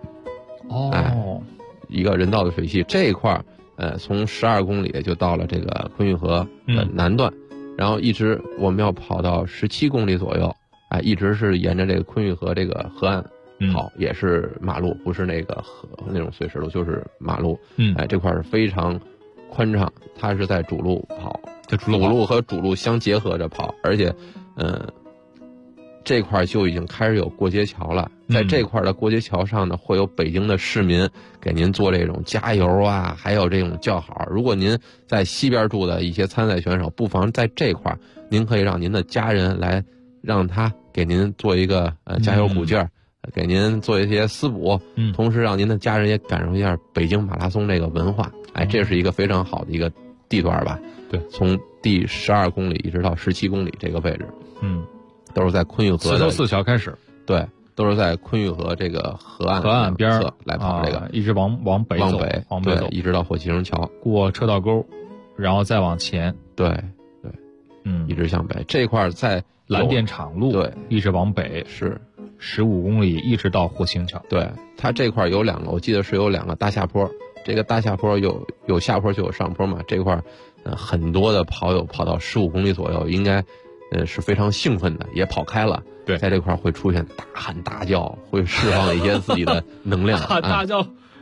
一个人造的水系。这一块从12公里就到了这个昆玉河的南段。然后一直我们要跑到17公里左右，一直是沿着这个昆玉河这个河岸跑，也是马路，不是那个河那种碎石路，就是马路。这块是非常宽敞，它是在主路跑，主路和主路相结合着跑，而且这块就已经开始有过街桥了。在这块的过街桥上呢，会有北京的市民给您做这种加油啊，还有这种叫好。如果您在西边住的一些参赛选手，不妨在这块您可以让您的家人来，让他给您做一个加油鼓劲儿，给您做一些滋补，同时让您的家人也感受一下北京马拉松这个文化。这是一个非常好的一个地段吧。 对， 从第12公里一直到17公里这个位置。都是在昆玉河的 4桥开始。 对，都是在昆玉河这个河岸边来跑这个， 一直往北走， 对，一直到火器城桥， 过车道沟，然后再往前， 对，一直向北。这块在蓝电厂路， 对， 一直往北是 15公里，一直到火星桥。 对，它这块有2个，我记得是有2个大下坡。这个大下坡有下坡就有上坡嘛。这块很多的跑友跑到15公里左右，应该是非常兴奋的，也跑开了。 对， 在这块会出现大喊大叫，会释放一些自己的能量。 大叫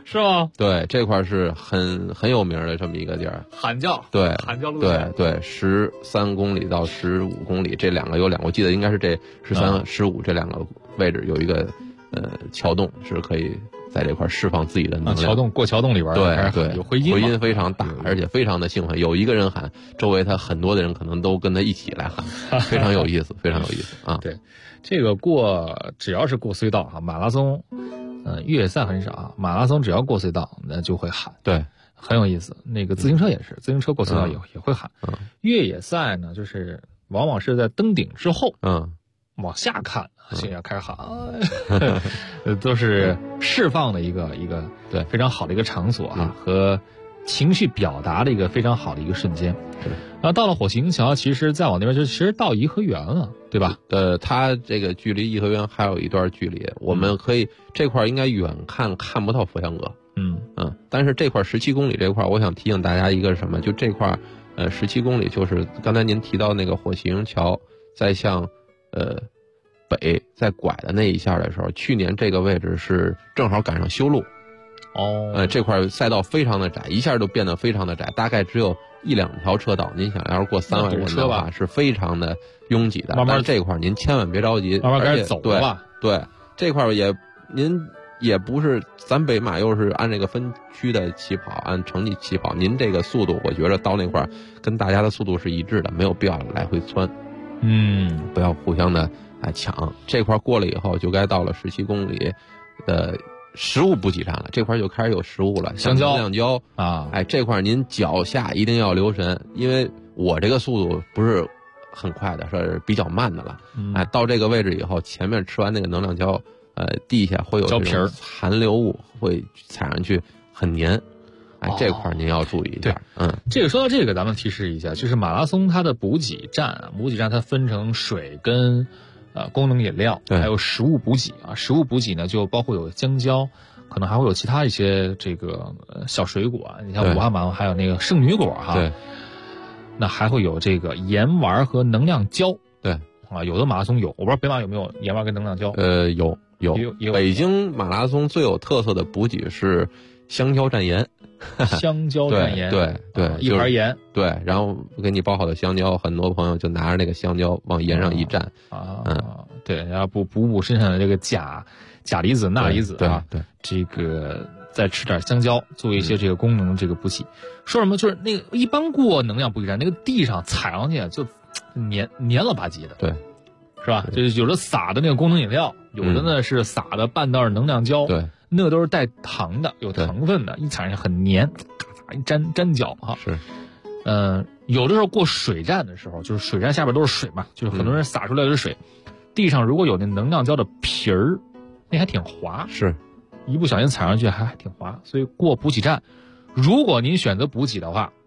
是吗？ 对，这块是很有名的这么一个地儿。 喊叫， 对， 喊叫路线，对，13公里到15公里这两个有两个，我记得应该是这13、15这两个位置有一个桥洞是可以在这块释放自己的能量。 桥洞过桥洞里边， 对， 有回音， 回音非常大，而且非常的兴奋。有一个人喊，周围他很多的人可能都跟他一起来喊，非常有意思，非常有意思啊！ 对，这个只要是过隧道啊，马拉松，越野赛很少啊，马拉松只要过隧道，那就会喊， 对， 很有意思。那个自行车也是，自行车过隧道也会喊。越野赛呢，就是往往是在登顶之后，往下看，现在开始喊，都是释放的一个对非常好的一个场所啊，和情绪表达的一个非常好的一个瞬间。然后到了火行桥，其实再往那边其实到颐和园了，对吧？ 它这个距离颐和园还有一段距离，我们可以这块应该远看不到佛像阁，但是这块17公里这块，我想提醒大家一个是什么？就这块17公里就是刚才您提到那个火行桥，再向北再拐的那一下的时候，去年这个位置是正好赶上修路。这块赛道非常的窄，一下就变得非常的窄，大概只有1-2条车道。您想要是过3万人的话，是非常的拥挤的。 慢慢这块您千万别着急， 慢慢开始走吧。 对，这块您也不是咱北马又是按这个分区的起跑，按成绩起跑，您这个速度我觉得到那块跟大家的速度是一致的，没有必要来回窜。不要互相的抢。这块过了以后，就该到了17公里的食物补给站了，这块就开始有食物了， 香蕉、 亮椒啊， 这块您脚下一定要留神，因为我这个速度不是很快的，是比较慢的了。到这个位置以后，前面吃完那个能量胶，地下会有这种残留物会踩上去很黏，这块您要注意一下。 这个说到这个，咱们提示一下，就是马拉松它的补给站它分成水跟功能饮料，还有食物补给啊。食物补给呢，就包括有香蕉，可能还会有其他一些这个小水果。你像武汉马拉松还有那个圣女果哈。 对。 那还会有这个盐丸和能量胶。 对。 啊，有的马拉松有，我不知道北马有没有盐丸跟能量胶。 有。北京马拉松最有特色的补给是香蕉蘸盐。 香蕉蘸盐， 对， 一盘盐， 对，然后给你包好的香蕉，很多朋友就拿着那个香蕉往盐上一蘸， 对，然后补身上的这个钾离子、钠离子啊， 对， 这个再吃点香蕉，做一些这个功能这个补给。说什么就是那个一般过能量补给站，那个地上踩上去就黏了吧唧的， 对， 是吧？就是有的撒的那个功能饮料，有的呢是撒的半袋能量胶， 对。 那个都是带糖的，有糖分的，一踩上去很黏，咔嚓一粘脚哈。 是， 有的时候过水站的时候，就是水站下边都是水嘛，就是很多人洒出来的是水，地上如果有那能量胶的皮儿，那还挺滑， 是， 一不小心踩上去还挺滑，所以过补给站，如果您选择补给的话，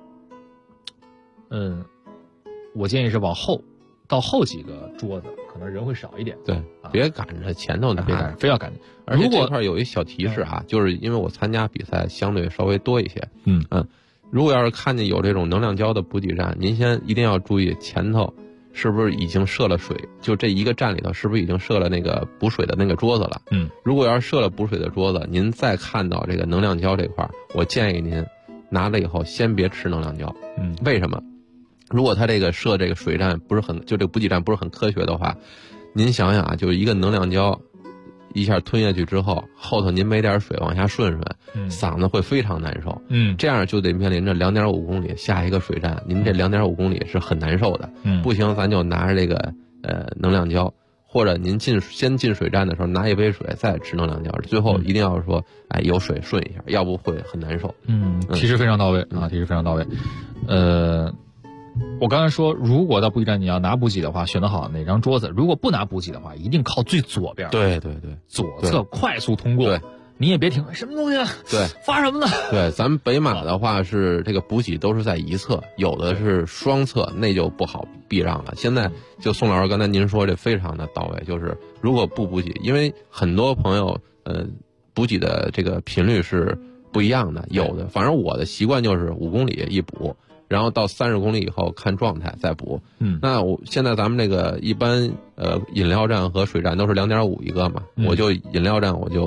我建议是往后，到后几个桌子，可能人会少一点。 对，别赶着前头拿， 别赶着，非要赶着。 而且这块有一小提示啊，就是因为我参加比赛相对稍微多一些，如果要是看见有这种能量胶的补给站，您先一定要注意前头是不是已经设了水，就这一个站里头是不是已经设了那个补水的那个桌子了？如果要是设了补水的桌子，您再看到这个能量胶这块，我建议您拿了以后先别吃能量胶。为什么？如果他这个设这个水站不是很，就这个补给站不是很科学的话，您想想啊，就是一个能量胶一下吞下去之后，后头您没点水往下顺，嗓子会非常难受。这样就得面临着2.5公里下一个水站，您这2.5公里是很难受的。不行，咱就拿着这个能量胶，或者您先进水站的时候拿一杯水，再吃能量胶，最后一定要说有水顺一下，要不会很难受。 提示非常到位啊，提示非常到位。我刚才说，如果到补给站你要拿补给的话，选择好哪张桌子。如果不拿补给的话，一定靠最左边。 对， 左侧快速通过。 对， 你也别停，什么东西啊？ 对， 发什么呢？ 对，咱们北马的话是这个补给都是在一侧，有的是双侧，那就不好避让了。现在就宋老师刚才您说这非常的到位，就是如果不补给，因为很多朋友补给的这个频率是不一样的，有的反正我的习惯就是5公里一补。然后到30公里以后看状态再补。那现在咱们这个一般饮料站和水站都是2.5一个嘛，我就饮料站我就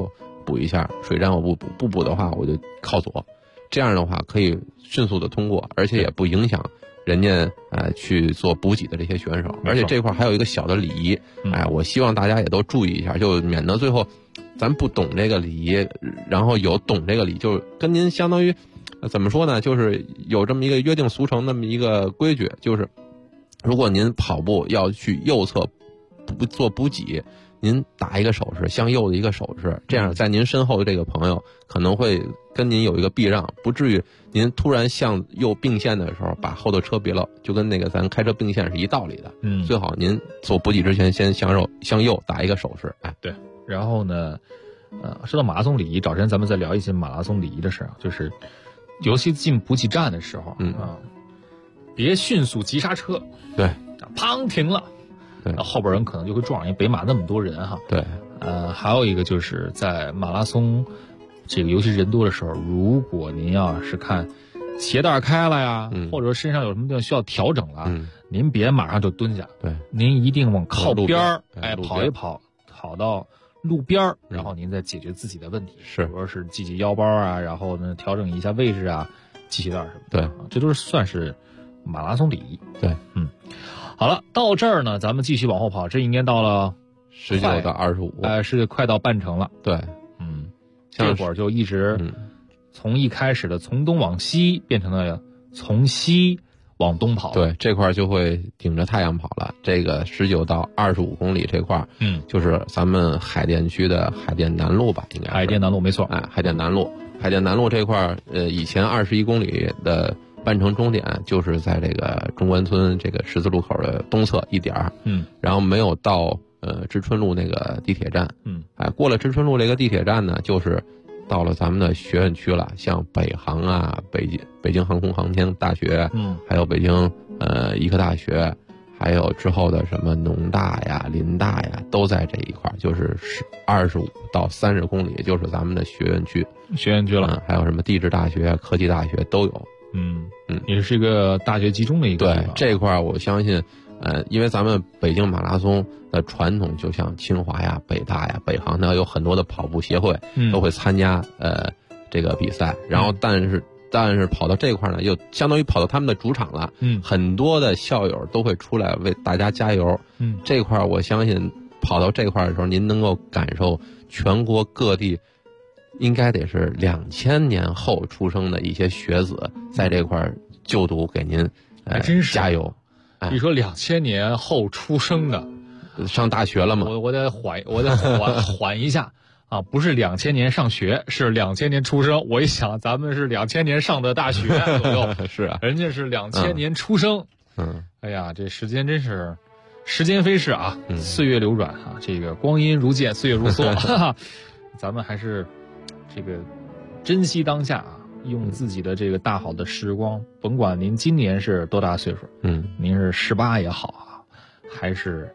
补一下，水站我不补的话我就靠左，这样的话可以迅速的通过，而且也不影响人家去做补给的这些选手。而且这块还有一个小的礼仪，我希望大家也都注意一下，就免得最后咱不懂这个礼仪，然后有懂这个礼，就跟您相当于怎么说呢，就是有这么一个约定俗成那么一个规矩，就是如果您跑步要去右侧做补给，您打一个手势，向右的一个手势，这样在您身后的这个朋友可能会跟您有一个避让，不至于您突然向右并线的时候把后头车别了，就跟那个咱开车并线是一道理的。最好您做补给之前先向右打一个手势。 对。然后呢，说到马拉松礼仪，早晨咱们再聊一些马拉松礼仪的事儿，就是尤其进补给站的时候，别迅速急刹车， 对， 砰停了。对，后边人可能就会撞，因为北马那么多人哈。 对， 还有一个就是在马拉松这个尤其人多的时候，如果您要是看鞋带开了呀，或者身上有什么地方需要调整了，您别马上就蹲下， 对， 您一定往靠边儿，跑一跑，跑到路边儿，然后您再解决自己的问题， 是， 比如说是系腰包啊，然后呢调整一下位置啊，系鞋带什么的， 对， 这都是算是马拉松礼仪。 对， 好了，到这儿呢，咱们继续往后跑，这应该到了 19到25， 是快到半程了。 对， 这会儿就一直从一开始的从东往西变成了从西往东跑。 对，这块就会顶着太阳跑了。这个19到25公里这块，就是咱们海淀区的海淀南路吧，应该是海淀南路没错。 海淀南路这块，以前21公里的半程终点就是在这个中关村这个十字路口的东侧一点儿，然后没有到知春路那个地铁站，过了知春路这个地铁站呢，就是到了咱们的学院区了，像北航啊、北京航空航天大学，还有北京医科大学，还有之后的什么农大呀、林大呀，都在这一块，就是25到30公里，就是咱们的学院区了，还有什么地质大学、科技大学都有。 也是一个大学集中的一个地方。 对，这块我相信，因为咱们北京马拉松的传统，就像清华呀、北大呀、北航呢，有很多的跑步协会都会参加这个比赛。然后，但是跑到这块呢，又相当于跑到他们的主场了。很多的校友都会出来为大家加油。这块我相信跑到这块的时候，您能够感受全国各地。应该得是2000年后出生的一些学子在这块就读，给您还真是加油。 你说2000年后出生的， 上大学了吗？ 我得缓一下啊！不是2000年上学，是2000年出生。我一想，咱们是2000年上的大学左右， 是啊， 人家是2000年出生。哎呀，这时间真是时间飞逝啊，岁月流转啊，这个光阴如箭，岁月如梭。咱们还是。这个珍惜当下啊，用自己的这个大好的时光，甭管您今年是多大岁数，您是18也好啊，还是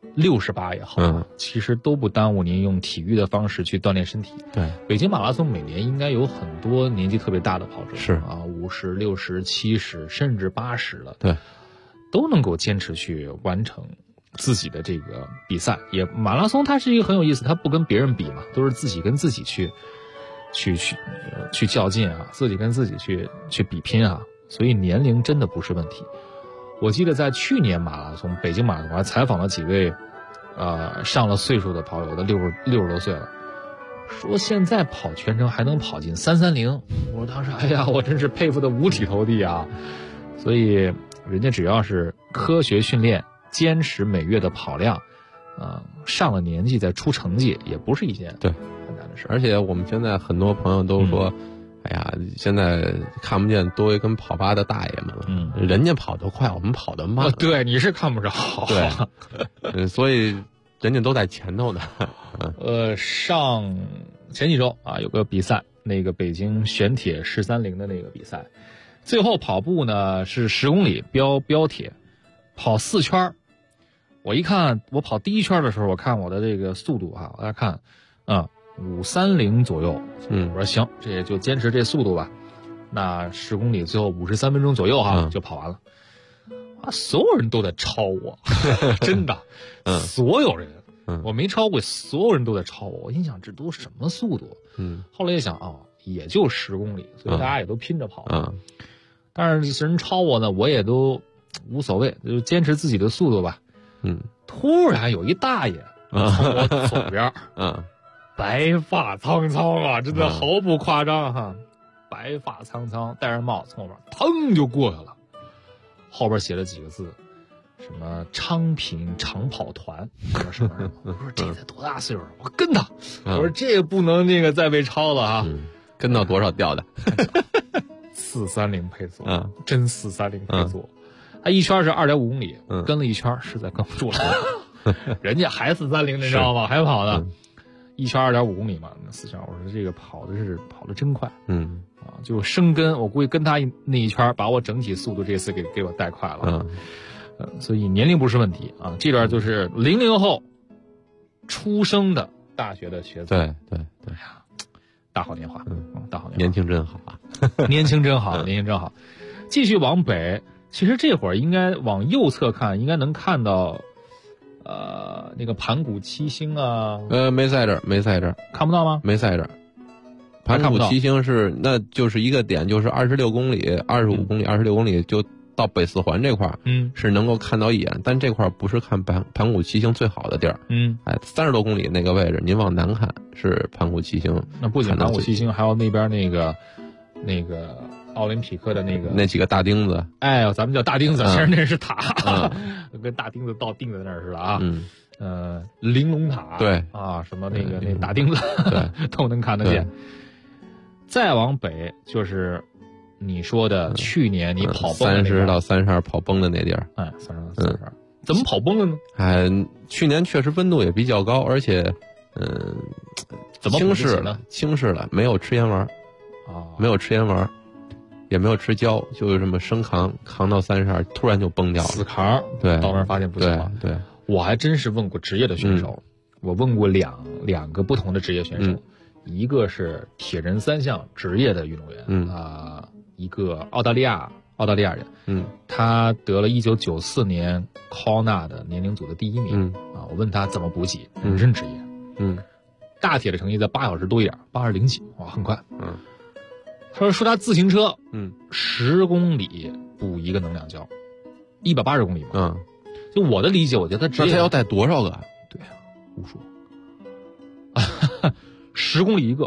68也好，其实都不耽误您用体育的方式去锻炼身体。 对， 北京马拉松每年应该有很多年纪特别大的跑者， 是啊，50、60、70，甚至80了， 对， 都能够坚持去完成自己的这个比赛。也马拉松它是一个很有意思，它不跟别人比嘛，都是自己跟自己去较劲啊，自己跟自己去比拼啊，所以年龄真的不是问题。我记得在去年马拉松，北京马拉松，我还采访了几位上了岁数的跑友，都60多岁了，说现在跑全程还能跑进330。我当时哎呀，我真是佩服的五体投地啊。所以人家只要是科学训练，坚持每月的跑量，上了年纪再出成绩也不是一件对很难的事。 而且我们现在很多朋友都说，哎呀，现在看不见多跟跑吧的大爷们了，人家跑得快，我们跑得慢。 对，你是看不着。 对，所以人家都在前头呢。 上前几周啊，有个比赛，那个北京玄铁1030的那个比赛，最后跑步呢是10公里标铁，跑4圈。我一看，我跑第一圈的时候，我看我的这个速度哈，我来看，530左右。我说行，这也就坚持这速度吧。那10公里最后53分钟左右哈，就跑完了。所有人都在超我，真的，所有人。 我没超过，所有人都在超我，我心想这都什么速度？后来一想也就10公里，所以大家也都拼着跑。但是人超我呢，我也都无所谓，就坚持自己的速度吧。突然有一大爷从我左边，白发苍苍啊，真的毫不夸张哈，白发苍苍，戴着帽，从我边腾就过去了，后边写了几个字，什么昌平长跑团，什么。我说这才多大岁数，我跟他，我说这不能那个再被超了啊， 跟到多少掉的 ？430配速，真430配速。他一圈是2.5公里，跟了一圈实在跟不住了，人家还430，你知道吗？还跑呢，一圈2.5公里嘛，那4圈，我说这个跑的真快，就生根，我估计跟他那一圈把我整体速度这次给我带快了，所以年龄不是问题啊。这段就是00后出生的大学的学子， 对， 哎呀，大好年华，大好年华， 年轻真好啊， 年轻真好，年轻真好。继续往北。其实这会儿应该往右侧看，应该能看到，那个盘古七星啊。 没在这儿， 看不到吗？ 没在这儿。盘古七星那就是一个点，就是26公里、25公里、26公里就到北四环这块儿，是能够看到一眼，但这块儿不是看盘古七星最好的地儿。30多公里那个位置，您往南看是盘古七星。 那不仅盘古七星，还有那边那个。奥林匹克的那几个大钉子， 哎，咱们叫大钉子，其实那是塔，跟大钉子倒钉在那儿似的啊。玲珑塔， 对啊，什么那大钉子，都能看得见。再往北就是你说的去年你跑崩的 30到32跑崩的那地儿 ，30到32，怎么跑崩了呢？去年确实温度也比较高，而且怎么轻视了，没有吃盐丸，没有吃盐丸。也没有吃胶，就是这么生扛到32，突然就崩掉了。 死扛， 对， 到那儿发现不行了。 对， 我还真是问过职业的选手，我问过两个不同的职业选手，一个是铁人3项职业的运动员，一个澳大利亚人，他得了1994年康纳的年龄组的第1名，我问他怎么补给，人身职业，大铁的成绩在8小时多一点，8小时0几，哇，很快，他说他自行车，10公里补一个能量胶，180公里嘛。就我的理解，我觉得他要带多少个？ 对啊，无数。10公里一个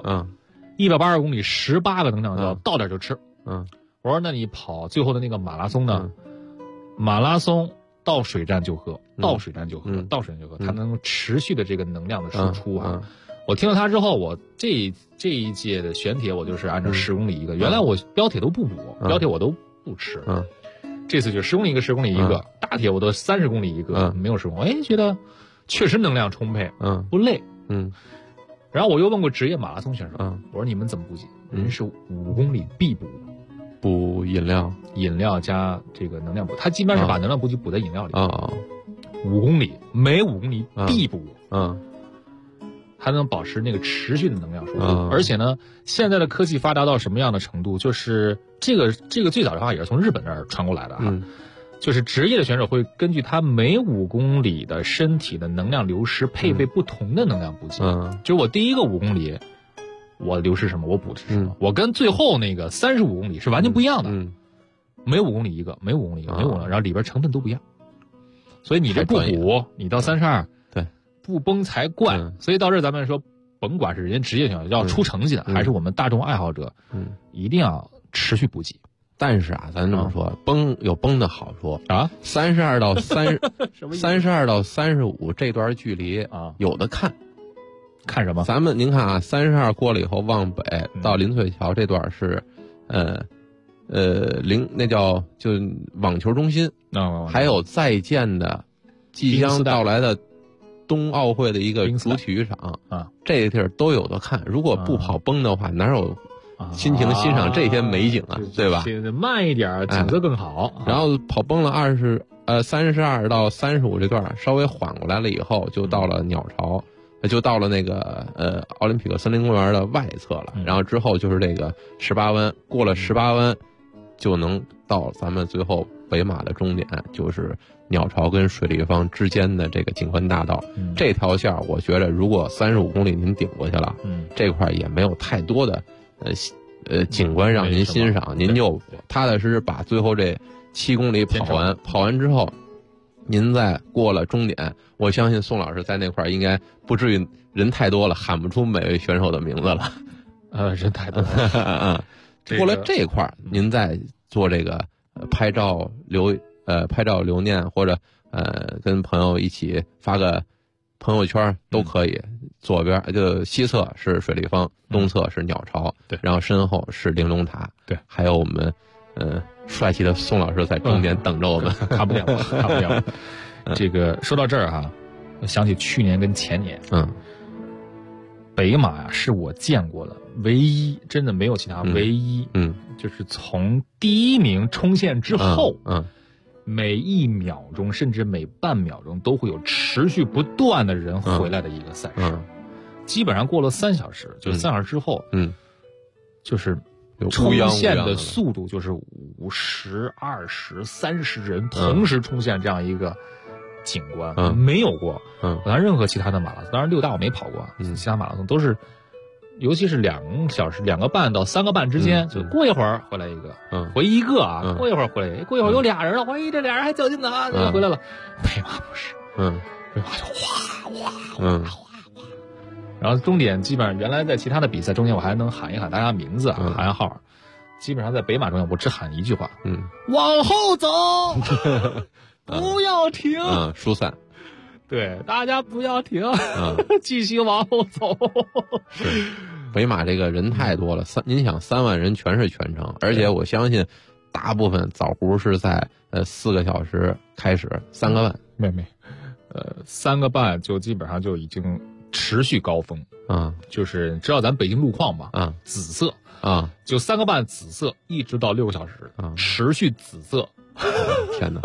，180公里18个能量胶，到点就吃。我说那你跑最后的那个马拉松呢？马拉松到水站就喝，到水站就喝，它能持续的这个能量的输出啊。我听了他之后，我这一届的选铁我就是按照10公里一个，原来我标铁都不补，标铁我都不吃，这次就10公里一个，10公里一个，大铁我都30公里一个，没有10公里，觉得确实能量充沛，不累，然后我又问过职业马拉松选手，我说你们怎么补给？人是5公里必补饮料加这个能量补，他基本上是把能量补给补在饮料里，5公里每5公里必补，还能保持那个持续的能量输出，而且呢，现在的科技发达到什么样的程度？就是这个最早的话也是从日本那儿传过来的啊，就是职业的选手会根据他每5公里的身体的能量流失，配备不同的能量补给。就是我第一个5公里，我流失什么，我补的是什么，我跟最后那个35公里是完全不一样的。每5公里一个，每5公里一个，每5公里，然后里边成分都不一样。所以你这不补，你到32。不崩才怪，所以到这儿咱们说，甭管是人家职业选手要出成绩的，还是我们大众爱好者，一定要持续补给。 但是咱这么说，崩有崩的好处啊 ，32到35这段距离有的看什么？ 您看啊，32过了以后往北到林翠桥这段是，那叫就网球中心，还有在建的即将到来的。冬奥会的一个主体育场这个地儿都有的看。如果不跑崩的话，哪有心情欣赏这些美景啊？对吧？ 慢一点，景色更好。 然后跑崩了32到35这段，稍微缓过来了以后，就到了鸟巢，就到了那个奥林匹克森林公园的外侧了。然后之后就是这个18弯，过了18弯，就能到咱们最后北马的终点就是鸟巢跟水立方之间的这个景观大道。这条线我觉得如果35公里您顶过去了，这块也没有太多的景观让您欣赏，您就踏踏实实把最后这7公里跑完之后，您再过了终点，我相信宋老师在那块应该不至于人太多了，喊不出每位选手的名字了。 人太多了。 过了这块您再做这个拍照留念，或者跟朋友一起发个朋友圈都可以。左边就西侧是水立方，东侧是鸟巢， 对， 然后身后是玲珑塔， 对， 还有我们帅气的宋老师在中间等着我们， 看不了。这个说到这儿哈，我想起去年跟前年，北马呀是我见过的唯一，真的没有其他，唯一，就是从第1名冲线之后，每1秒钟甚至每半秒钟都会有持续不断的人回来的一个赛事，基本上过了3小时，就3小时之后，就是冲线的速度就是50、20、30人同时冲线这样一个景观，没有过。我看任何其他的马拉松，当然6大我没跑过，其他马拉松都是，尤其是2小时2个半到3个半之间，就过一会儿回来一个，回一个啊，过一会儿回来，过一会儿有俩人了，这俩人还较劲呢啊，就回来了。北马不是，北马就哗哗哗。然后终点基本上原来在其他的比赛中间我还能喊一喊大家名字啊，喊号。基本上在北马中间我只喊一句话，往后走，不要停， 疏散。 对，大家不要停，继续往后走。 是，北马这个人太多了，您想3万人全是全程，而且我相信大部分枣核是在4个小时开始，3个半， 没，3个半就基本上就已经持续高峰就是知道咱北京路况吧紫色就3个半紫色一直到6个小时持续紫色。 天哪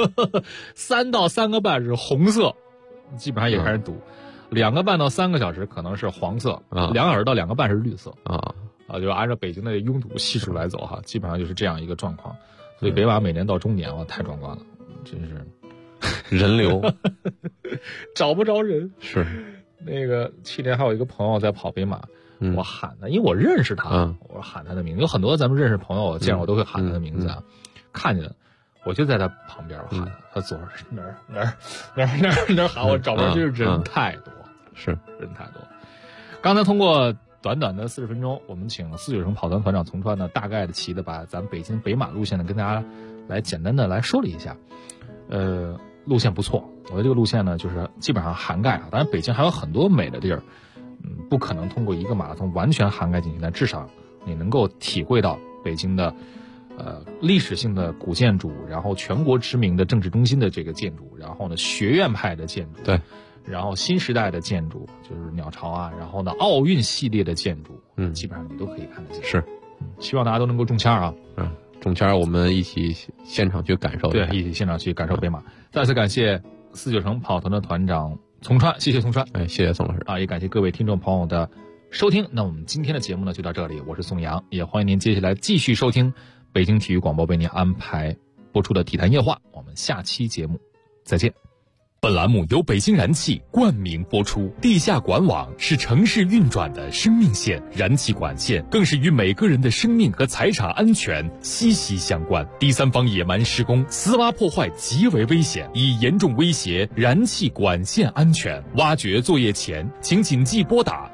！3到3个半是红色，基本上也开始堵。2个半到3个小时可能是黄色，2个小时到2个半是绿色就按照北京的拥堵系数来走哈，基本上就是这样一个状况。所以北马每年到终点太壮观了，真是人流找不着人。 是那个去年还有一个朋友在跑北马，我喊他，因为我认识他，我喊他的名字。有很多咱们认识朋友见我都会喊他的名字看见了。我就在他旁边，我喊他，他左哪儿喊我找不着，就是人太多， 是人太多。刚才通过短短的40分钟，我们请49城跑团团长丛川呢，大概的齐的把咱们北京北马路线呢跟大家来简单的来说了一下。路线不错，我的这个路线呢就是基本上涵盖当然北京还有很多美的地儿，不可能通过一个马拉松完全涵盖进去，但至少你能够体会到北京的历史性的古建筑，然后全国知名的政治中心的这个建筑，然后呢学院派的建筑， 对， 然后新时代的建筑就是鸟巢啊，然后呢奥运系列的建筑，基本上你都可以看得见。 是， 希望大家都能够中签啊， 中签我们一起现场去感受， 对，一起现场去感受北马。再次感谢49城跑团的团长丛川，谢谢丛川， 谢谢宋老师也感谢各位听众朋友的收听。那我们今天的节目呢就到这里，我是宋阳，也欢迎您接下来继续收听北京体育广播为您安排播出的体坛夜话，我们下期节目再见。 本栏目由北京燃气冠名播出。地下管网是城市运转的生命线，燃气管线更是与每个人的生命和财产安全息息相关。第三方野蛮施工、私挖破坏极为危险，已严重威胁燃气管线安全。挖掘作业前，请谨记拨打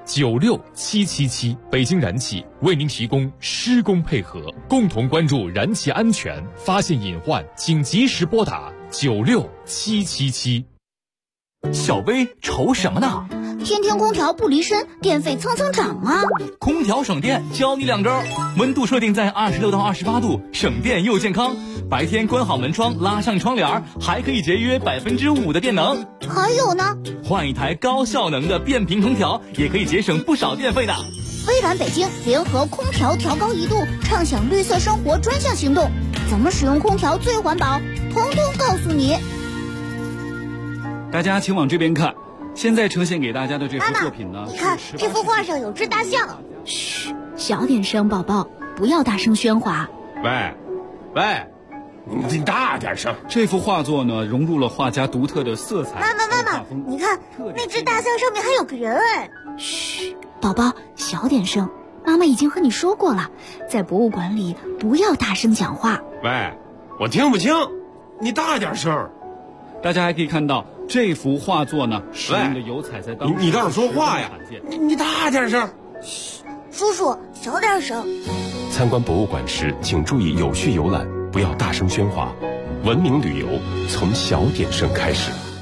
96777。北京燃气为您提供施工配合，共同关注燃气安全，发现隐患请及时拨打96777。 小薇愁什么呢？ 天天空调不离身，电费蹭蹭涨啊！ 空调省电，教你2招：温度设定在26到28度，省电又健康。白天关好门窗，拉上窗帘，还可以节约5%的电能。 还有呢， 换一台高效能的变频空调，也可以节省不少电费的。 微软北京联合空调调高1度，畅享绿色生活专项行动，怎么使用空调最环保，统统告诉你。 大家请往这边看，现在呈现给大家的这幅作品呢， 你看这幅画上有只大象。嘘，小点声，宝宝，不要大声喧哗。 喂， 你大点声。 这幅画作呢，融入了画家独特的色彩。 妈妈，你看那只大象上面还有个人哎！嘘，宝宝，小点声。妈妈已经和你说过了，在博物馆里不要大声讲话。 喂，我听不清，你大点声。 大家还可以看到这幅画作呢，使用的油彩在当时你倒是说话呀！你大点声。 嘘，叔叔小点声。 参观博物馆时，请注意有序游览，不要大声喧哗。文明旅游从小点声开始。